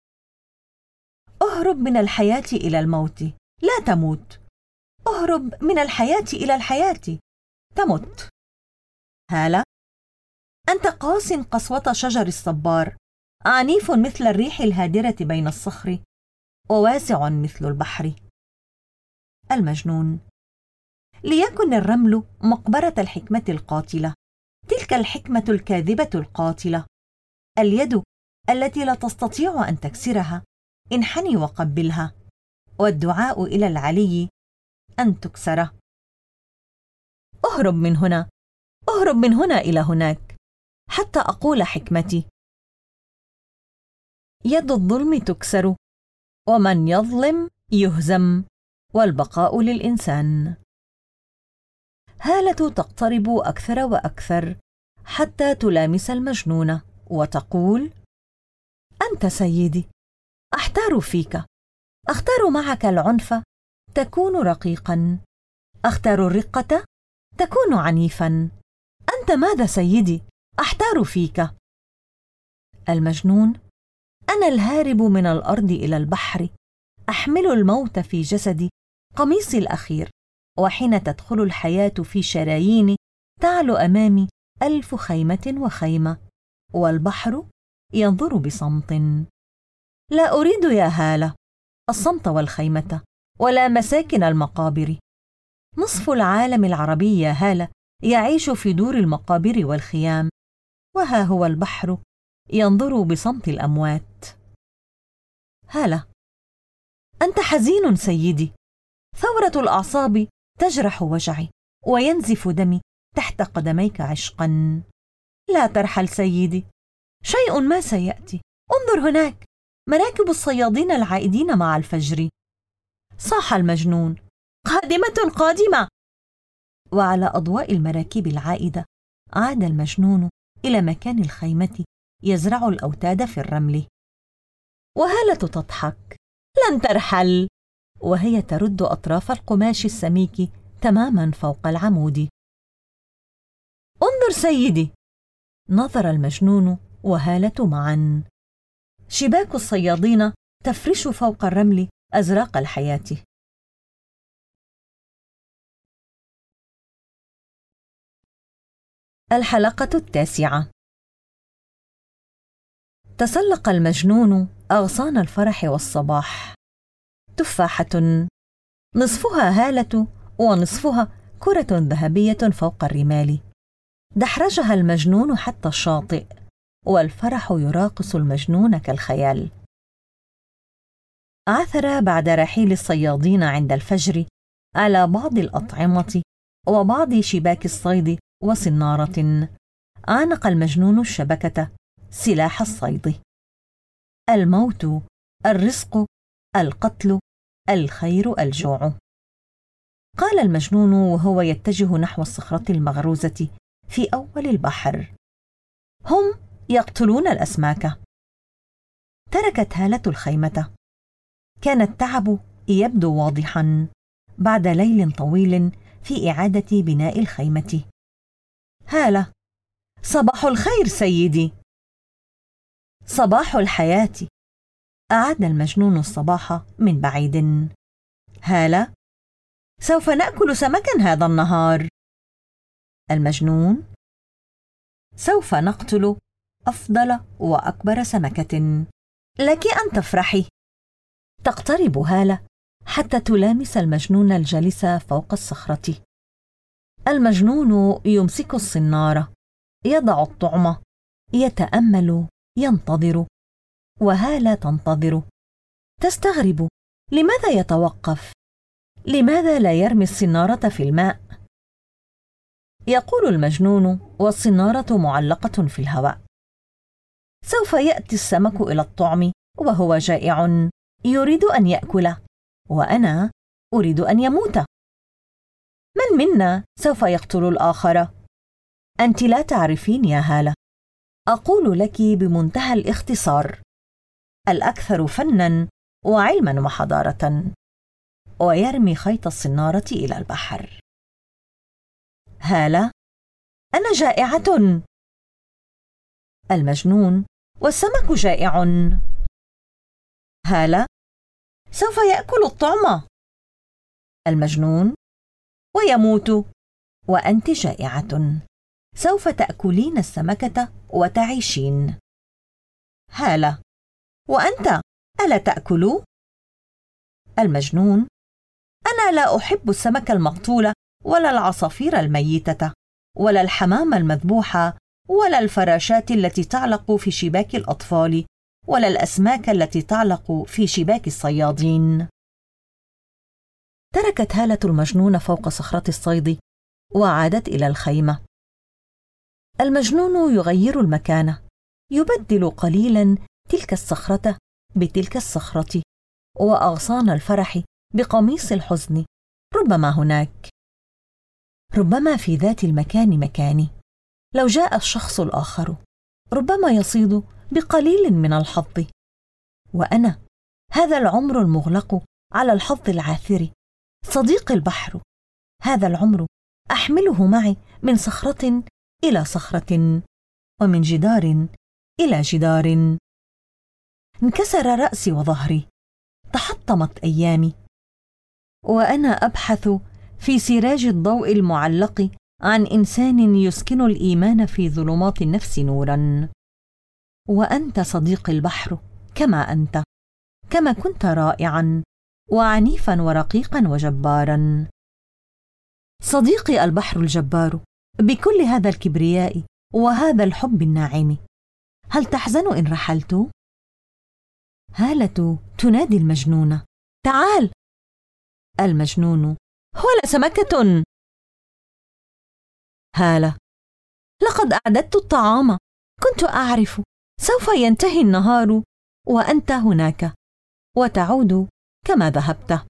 اهرب من الحياة إلى الموت، لا تموت. اهرب من الحياة إلى الحياة، تمت. هالة، أنت قاس قسوة شجر الصبار، عنيف مثل الريح الهادرة بين الصخر، وواسع مثل البحر. المجنون: ليكن الرمل مقبرة الحكمة القاتلة، تلك الحكمة الكاذبة القاتلة، اليد التي لا تستطيع أن تكسرها، انحني وقبلها، والدعاء إلى العلي أن تكسره. اهرب من هنا، اهرب من هنا إلى هناك، حتى أقول حكمتي. يد الظلم تكسر، ومن يظلم يهزم، والبقاء للإنسان. هالة تقترب أكثر وأكثر حتى تلامس المجنون وتقول: أنت سيدي، أحتار فيك، أختار معك العنف تكون رقيقا، أختار الرقة تكون عنيفا. أنت ماذا سيدي؟ أحتار فيك. المجنون: أنا الهارب من الأرض إلى البحر، أحمل الموت في جسدي، قميصي الأخير، وحين تدخل الحياة في شراييني تعلو أمامي 1000 خيمة وخيمة، والبحر ينظر بصمت. لا أريد يا هالة الصمت والخيمة ولا مساكن المقابر. نصف العالم العربي يا هالة يعيش في دور المقابر والخيام، وها هو البحر ينظر بصمت الأموات. هالة، أنت حزين سيدي، ثورة الأعصاب تجرح وجعي وينزف دمي تحت قدميك عشقا. لا ترحل سيدي، شيء ما سيأتي، انظر هناك، مراكب الصيادين العائدين مع الفجر. صاح المجنون: قادمة قادمة! وعلى أضواء المراكب العائدة عاد المجنون إلى مكان الخيمة يزرع الأوتاد في الرمل. وهالة تضحك: لن ترحل، وهي ترد أطراف القماش السميك تماما فوق العمود. انظر سيدي! نظر المجنون وهالة معا. شباك الصيادين تفرش فوق الرمل أزراق الحياة. الحلقة 9. تسلق المجنون أغصان الفرح والصباح. تفاحة نصفها هالة ونصفها كرة ذهبية فوق الرمال. دحرجها المجنون حتى الشاطئ، والفرح يراقص المجنون كالخيال. عثر بعد رحيل الصيادين عند الفجر على بعض الأطعمة وبعض شباك الصيد وصنارة. عانق المجنون الشبكة، سلاح الصيد. الموت، الرزق، القتل، الخير، الجوع. قال المجنون وهو يتجه نحو الصخرة المغروزة في أول البحر: هم يقتلون الأسماك. تركت هالة الخيمة. كان التعب يبدو واضحا بعد ليل طويل في إعادة بناء الخيمة. هالة: صباح الخير سيدي. صباح الحياة. أعاد المجنون الصباح من بعيد. هالة: سوف نأكل سمكا هذا النهار. المجنون: سوف نقتل أفضل وأكبر سمكة، لك أن تفرحي. تقترب هالة حتى تلامس المجنون الجالس فوق الصخرة. المجنون يمسك الصنارة، يضع الطعم، يتأمل، ينتظر. وهالة تنتظر، تستغرب لماذا يتوقف، لماذا لا يرمي الصنارة في الماء. يقول المجنون والصنارة معلقة في الهواء: سوف يأتي السمك إلى الطعم وهو جائع، يريد أن يأكل، وأنا أريد أن يموت. من منا سوف يقتل الآخر؟ أنت لا تعرفين يا هالة. أقول لك بمنتهى الاختصار: الأكثر فناً وعلماً وحضارة. ويرمي خيط الصنارة إلى البحر. هالة: أنا جائعة. المجنون: والسمك جائع. هالة: سوف يأكل الطعم. المجنون: ويموت. وأنت جائعة، سوف تأكلين السمكة وتعيشين. هالة: وأنت ألا تأكل؟ المجنون: أنا لا أحب السمك المقتول، ولا العصافير الميتة، ولا الحمام المذبوحة، ولا الفراشات التي تعلق في شباك الأطفال، ولا الأسماك التي تعلق في شباك الصيادين. تركت هالة المجنون فوق صخرة الصيد وعادت إلى الخيمة. المجنون يغير المكان، يبدل قليلا تلك الصخرة بتلك الصخرة، وأغصان الفرح بقميص الحزن. ربما هناك، ربما في ذات المكان مكاني. لو جاء الشخص الآخر ربما يصيد بقليل من الحظ. وأنا، هذا العمر المغلق على الحظ العاثر، صديق البحر، هذا العمر أحمله معي من صخرة إلى صخرة، ومن جدار إلى جدار. انكسر رأسي وظهري، تحطمت أيامي، وأنا أبحث في سراج الضوء المعلق عن إنسان يسكن الإيمان في ظلمات النفس نوراً. وأنت صديقي البحر، كما أنت، كما كنت رائعاً وعنيفاً ورقيقاً وجباراً. صديقي البحر الجبار، بكل هذا الكبرياء وهذا الحب الناعم، هل تحزن إن رحلت؟ هالة تنادي المجنون: تعال. المجنون: هو لسمكة. هالة: لقد أعددت الطعام، كنت أعرف سوف ينتهي النهار وأنت هناك، وتعود كما ذهبت.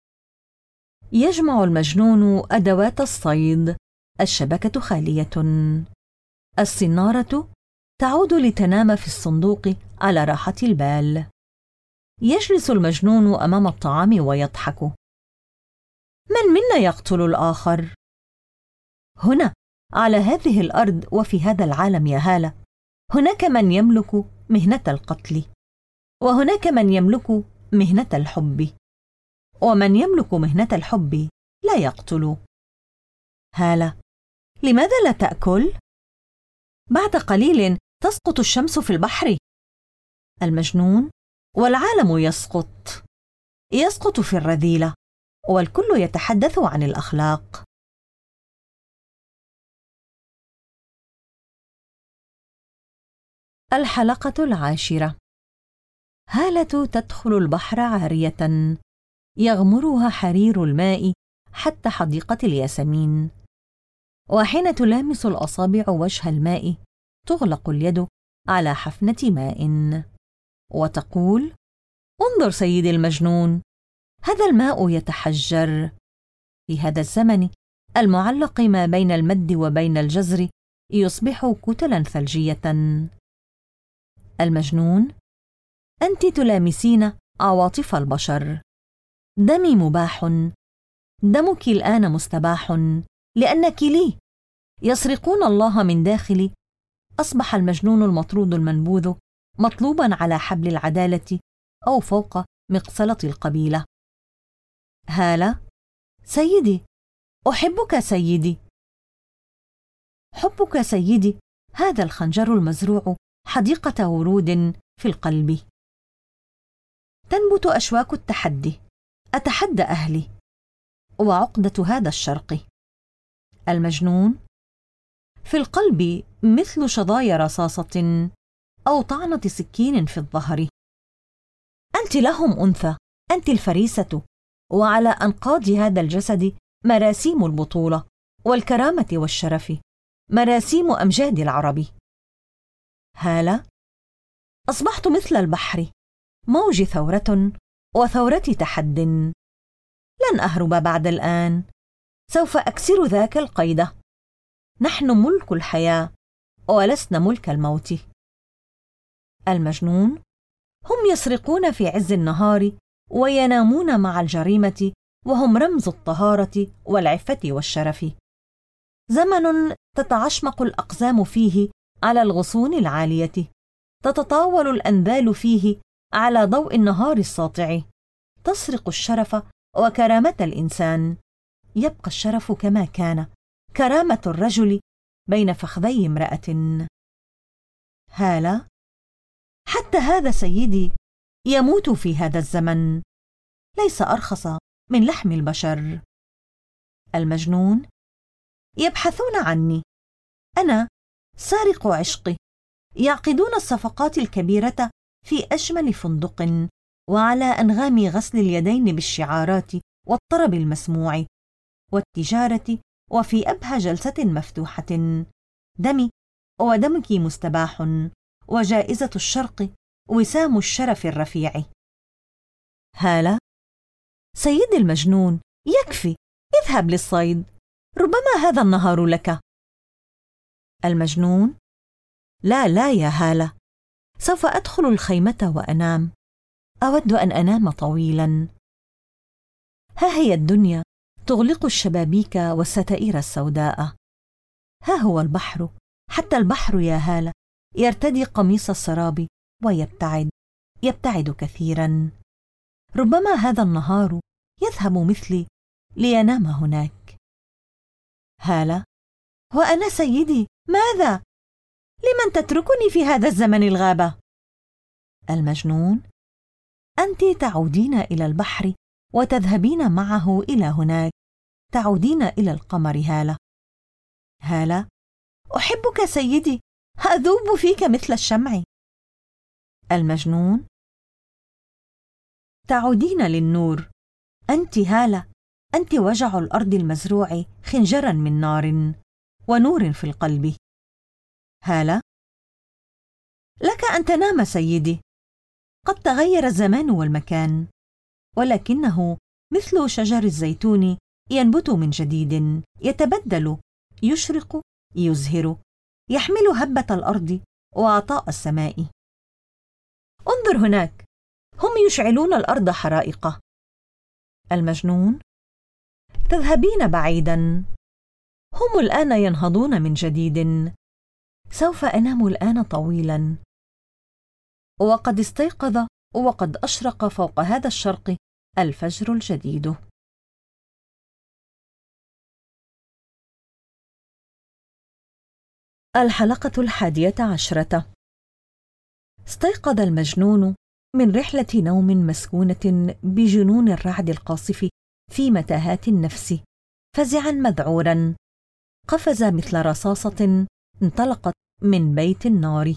يجمع المجنون أدوات الصيد، الشبكة خالية، الصنارة تعود لتنام في الصندوق على راحة البال. يجلس المجنون أمام الطعام ويضحك. من منا يقتل الآخر؟ هنا على هذه الأرض وفي هذا العالم يا هالة، هناك من يملك مهنة القتل، وهناك من يملك مهنة الحب، ومن يملك مهنة الحب لا يقتل. هالة، لماذا لا تأكل؟ بعد قليل تسقط الشمس في البحر. المجنون: والعالم يسقط في الرذيلة، والكل يتحدث عن الأخلاق. الحلقة 10. هالة تدخل البحر عارية، يغمرها حرير الماء حتى حديقة الياسمين، وحين تلامس الأصابع وجه الماء تغلق اليد على حفنة ماء وتقول: انظر سيدي المجنون، هذا الماء يتحجر. في هذا الزمن المعلق ما بين المد وبين الجزر يصبح كتلا ثلجية. المجنون: أنت تلامسين عواطف البشر، دمي مباح، دمك الآن مستباح لأنك لي. يسرقون الله من داخلي. أصبح المجنون المطرود المنبوذ مطلوبا على حبل العدالة أو فوق مقصلة القبيلة. هالة: سيدي، أحبك سيدي. حبك سيدي هذا الخنجر المزروع حديقة ورود في القلب. تنبت أشواك التحدي، أتحدى أهلي، وعقدة هذا الشرق. المجنون: في القلب مثل شظايا رصاصة أو طعنة سكين في الظهر. أنت لهم أنثى، أنت الفريسة، وعلى أنقاض هذا الجسد مراسيم البطولة والكرامة والشرف، مراسيم أمجاد العرب. هالة: أصبحت مثل البحر، موج ثورة وثورة تحد. لن أهرب بعد الآن، سوف أكسر ذاك القيد. نحن ملك الحياة ولسنا ملك الموت. المجنون: هم يسرقون في عز النهار وينامون مع الجريمة، وهم رمز الطهارة والعفة والشرف. زمن تتعشمق الأقزام فيه على الغصون العالية، تتطاول الأنذال فيه على ضوء النهار الساطع، تسرق الشرف وكرامة الإنسان. يبقى الشرف كما كان، كرامة الرجل بين فخذي امرأة. هالة: حتى هذا سيدي يموت في هذا الزمن، ليس أرخص من لحم البشر. المجنون: يبحثون عني، أنا سارق عشقي. يعقدون الصفقات الكبيرة في أجمل فندق، وعلى أنغام غسل اليدين بالشعارات والطرب المسموع والتجارة، وفي أبهى جلسة مفتوحة. دمي ودمك مستباح، وجائزة الشرق وسام الشرف الرفيع. هالة: سيدي المجنون، يكفي، اذهب للصيد، ربما هذا النهار لك. المجنون: لا لا يا هالة، سوف أدخل الخيمة وأنام، أود أن أنام طويلا. ها هي الدنيا تغلق الشبابيك والستائر السوداء. ها هو البحر، حتى البحر يا هالة يرتدي قميص السراب ويبتعد كثيرا. ربما هذا النهار يذهب مثلي لينام هناك. هالة: وأنا سيدي ماذا؟ لمن تتركني في هذا الزمن الغابة؟ المجنون: أنت تعودين إلى البحر وتذهبين معه إلى هناك، تعودين إلى القمر. هالة: هالة: أحبك سيدي، أذوب فيك مثل الشمع. المجنون: تعودين للنور. أنت هالة، أنت وجع الأرض المزروع خنجرا من نار ونور في القلب. هالة: لك أن تنام سيدي، قد تغير الزمان والمكان، ولكنه مثل شجر الزيتون ينبت من جديد، يتبدل، يشرق، يزهر، يحمل هبة الأرض وعطاء السماء. انظر هناك، هم يشعلون الأرض حرائق. المجنون: تذهبين بعيدا، هم الآن ينهضون من جديد، سوف أنام الآن طويلا. وقد استيقظ وقد أشرق فوق هذا الشرق الفجر الجديد. الحلقة 11. استيقظ المجنون من رحلة نوم مسكونة بجنون الرعد القاصف في متاهات النفس، فزعا مذعورا، قفز مثل رصاصة انطلقت من بيت النار.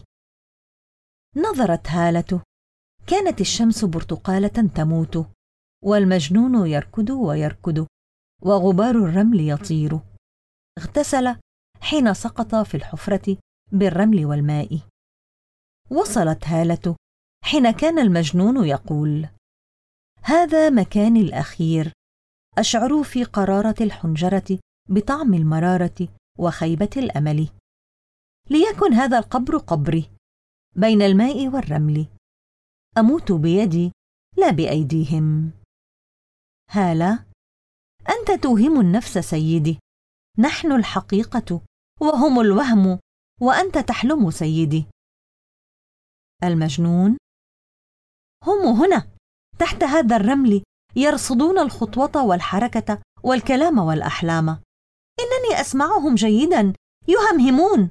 نظرت هالة، كانت الشمس برتقالة تموت، والمجنون يركض ويركض، وغبار الرمل يطير. اغتسل حين سقط في الحفرة بالرمل والماء. وصلت هالة حين كان المجنون يقول: هذا مكاني الأخير، أشعر في قرارة الحنجرة بطعم المرارة وخيبة الأمل. ليكن هذا القبر قبري بين الماء والرمل، أموت بيدي لا بأيديهم. هالة: أنت توهم النفس سيدي، نحن الحقيقة وهم الوهم، وأنت تحلم سيدي. المجنون: هم هنا تحت هذا الرمل يرصدون الخطوة والحركة والكلام والأحلام، إنني أسمعهم جيدا، يهمهمون.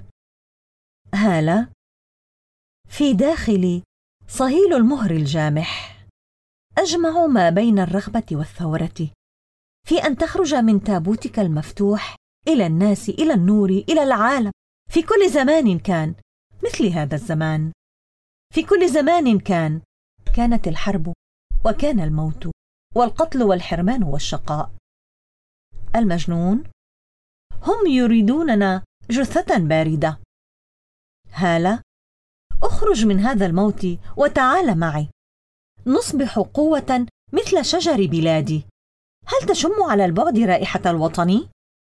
هالة: في داخلي صهيل المهر الجامح، أجمع ما بين الرغبة والثورة في أن تخرج من تابوتك المفتوح إلى الناس، إلى النور، إلى العالم، في كل زمان كان مثل هذا الزمان. في كل زمان كانت الحرب، وكان الموت والقتل والحرمان والشقاء. المجنون: هم يريدوننا جثة باردة. هالة: اخرج من هذا الموت وتعال معي، نصبح قوة مثل شجر بلادي. هل تشم على البعد رائحة الوطن؟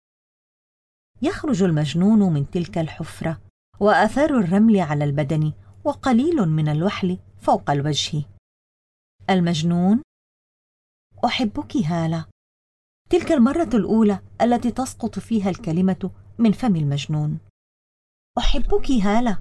يخرج المجنون من تلك الحفرة، وآثار الرمل على البدن وقليل من الوحل فوق الوجه. المجنون: أحبك هالة. تلك المرة الأولى التي تسقط فيها الكلمة من فم المجنون. أحبك هالة.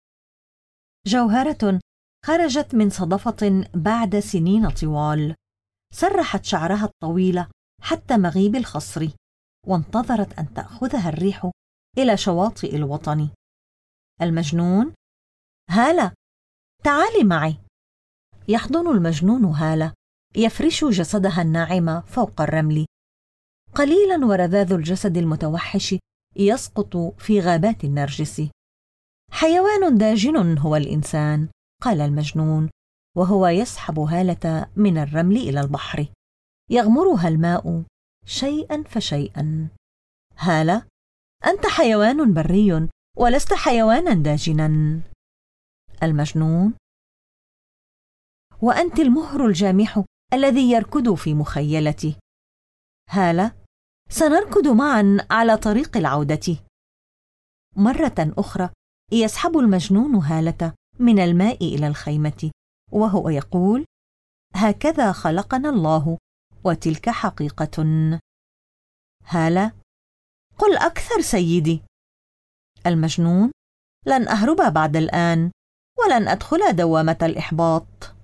جوهرة خرجت من صدفة بعد سنين طوال، سرحت شعرها الطويل حتى مغيب الخصر، وانتظرت أن تأخذها الريح إلى شواطئ الوطن. المجنون: هالة، تعالي معي. يحضن المجنون هالة، يفرش جسدها الناعم فوق الرمل. قليلا ورذاذ الجسد المتوحش يسقط في غابات النرجس. حيوان داجن هو الإنسان، قال المجنون، وهو يسحب هالة من الرمل إلى البحر، يغمرها الماء شيئا فشيئا. هالة، أنت حيوان بري ولست حيوانا داجنا. المجنون: وأنت المهر الجامح الذي يركض في مخيلتي. هالة، سنركض معا على طريق العودة. مرة أخرى يسحب المجنون هالة من الماء إلى الخيمة، وهو يقول: هكذا خلقنا الله، وتلك حقيقة. هالة: قل أكثر سيدي. المجنون: لن أهرب بعد الآن، ولن أدخل دوامة الإحباط.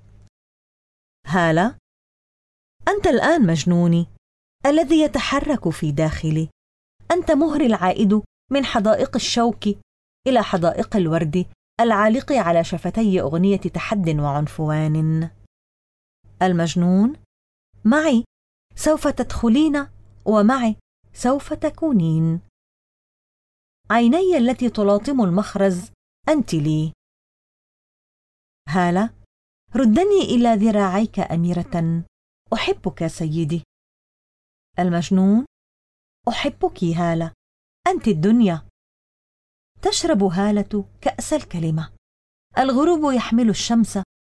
هالة: أنت الآن مجنوني الذي يتحرك في داخلي، أنت مهري العائد من حدائق الشوك إلى حدائق الورد العالق على شفتي أغنية تحد وعنفوان. المجنون: معي سوف تدخلين، ومعي سوف تكونين. عيني التي تلاطم المخرز أنت لي. هالة: ردني إلى ذراعيك أميرة، أحبك سيدي. المجنون: أحبك هالة، أنت الدنيا. تشرب هالة كأس الكلمة. الغروب يحمل الشمس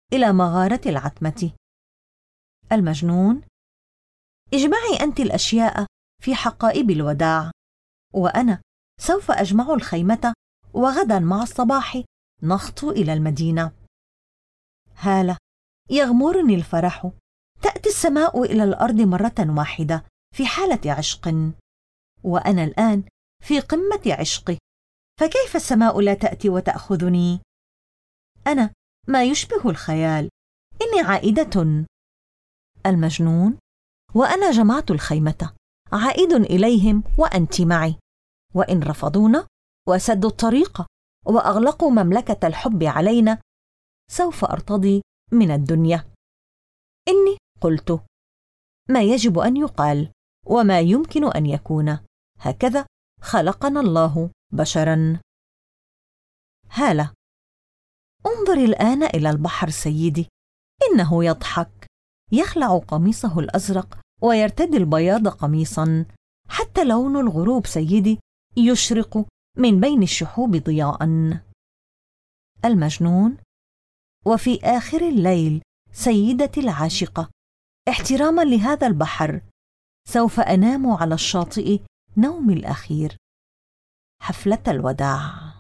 إلى مغارة العتمة. المجنون: اجمعي أنت الأشياء في حقائب الوداع، وأنا سوف أجمع الخيمة، وغدا مع الصباح نخطو إلى المدينة. هالة: يغمرني الفرح، تأتي السماء إلى الأرض مرة واحدة في حالة عشق، وأنا الآن في قمة عشقي، فكيف السماء لا تأتي وتأخذني؟ أنا ما يشبه الخيال، إني عائدة. المجنون: وأنا جمعت الخيمة، عائد إليهم وأنت معي، وإن رفضونا وسدوا الطريق وأغلقوا مملكة الحب علينا سوف أرتضي من الدنيا. إني قلت ما يجب أن يقال وما يمكن أن يكون، هكذا خلقنا الله بشرا. هالة: انظر الآن إلى البحر سيدي، إنه يضحك، يخلع قميصه الأزرق ويرتدي البياض قميصا، حتى لون الغروب سيدي يشرق من بين الشحوب ضياء. المجنون: وفي آخر الليل سيدتي العاشقة، احتراما لهذا البحر سوف أنام على الشاطئ نومي الأخير. حفلة الوداع.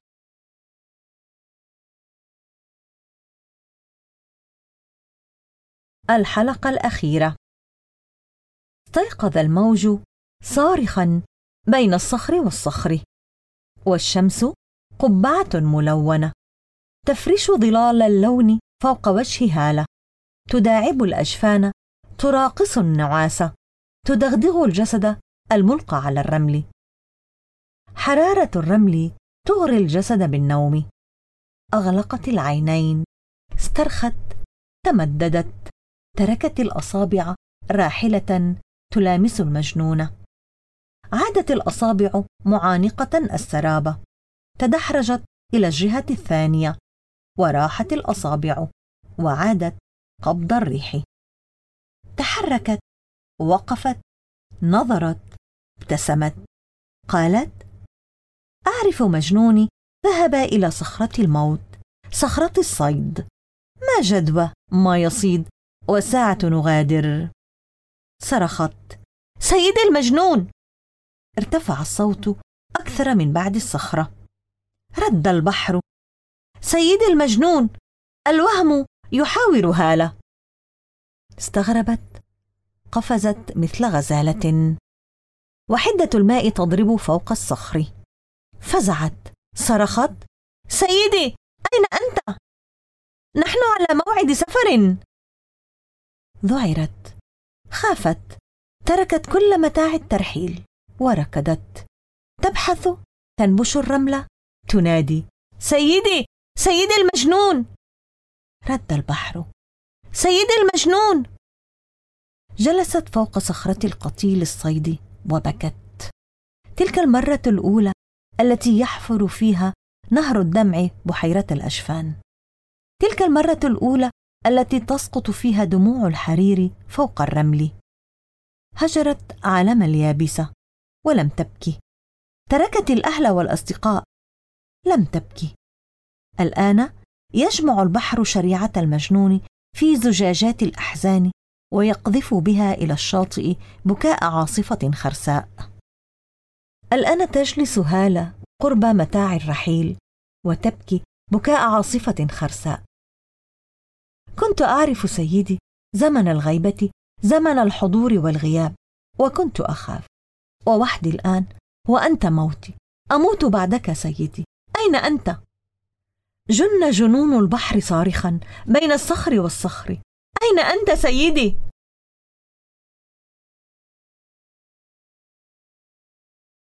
الحلقة الأخيرة. استيقظ الموج صارخا بين الصخر والصخر، والشمس قبعة ملونة تفرش ظلال اللون فوق وجه هالة، تداعب الأجفان، تراقص النعاس، تدغدغ الجسد الملقى على الرمل. حرارة الرمل تغري الجسد بالنوم. أغلقت العينين، استرخت، تمددت، تركت الأصابع راحلة تلامس المجنون. عادت الأصابع معانقة السراب، تدحرجت إلى الجهة الثانية، وراحت الأصابع وعادت قبض الريح. تحركت، وقفت، نظرت، ابتسمت، قالت: أعرف مجنوني ذهب إلى صخرة الموت، صخرة الصيد، ما جدوى ما يصيد، وساعة نغادر. صرخت: سيدي المجنون! ارتفع الصوت أكثر من بعد الصخرة. رد البحر: سيدي المجنون، الوهم يحاور هالة. استغربت، قفزت مثل غزالة، وحدة الماء تضرب فوق الصخر. فزعت، صرخت: سيدي، أين أنت؟ نحن على موعد سفر. ذعرت، خافت، تركت كل متاع الترحيل وركضت، تبحث، تنبش الرمل، تنادي: سيدي، سيدي المجنون! رد البحر: سيدي المجنون! جلست فوق صخرة القتيل الصيد وبكت. تلك المرة الأولى التي يحفر فيها نهر الدمع بحيرة الأجفان، تلك المرة الأولى التي تسقط فيها دموع الحرير فوق الرمل. هجرت عالم اليابسة ولم تبكي، تركت الأهل والأصدقاء، لم تبكي. الآن يجمع البحر شريعة المجنون في زجاجات الأحزان، ويقذف بها إلى الشاطئ بكاء عاصفة خرساء. الآن تجلس هالة قرب متاع الرحيل وتبكي بكاء عاصفة خرساء. كنت أعرف سيدي زمن الغيبة، زمن الحضور والغياب، وكنت أخاف، ووحدي الآن، وأنت موتي، أموت بعدك سيدي، أين أنت؟ جن جنون البحر صارخا بين الصخر والصخر: أين أنت سيدي؟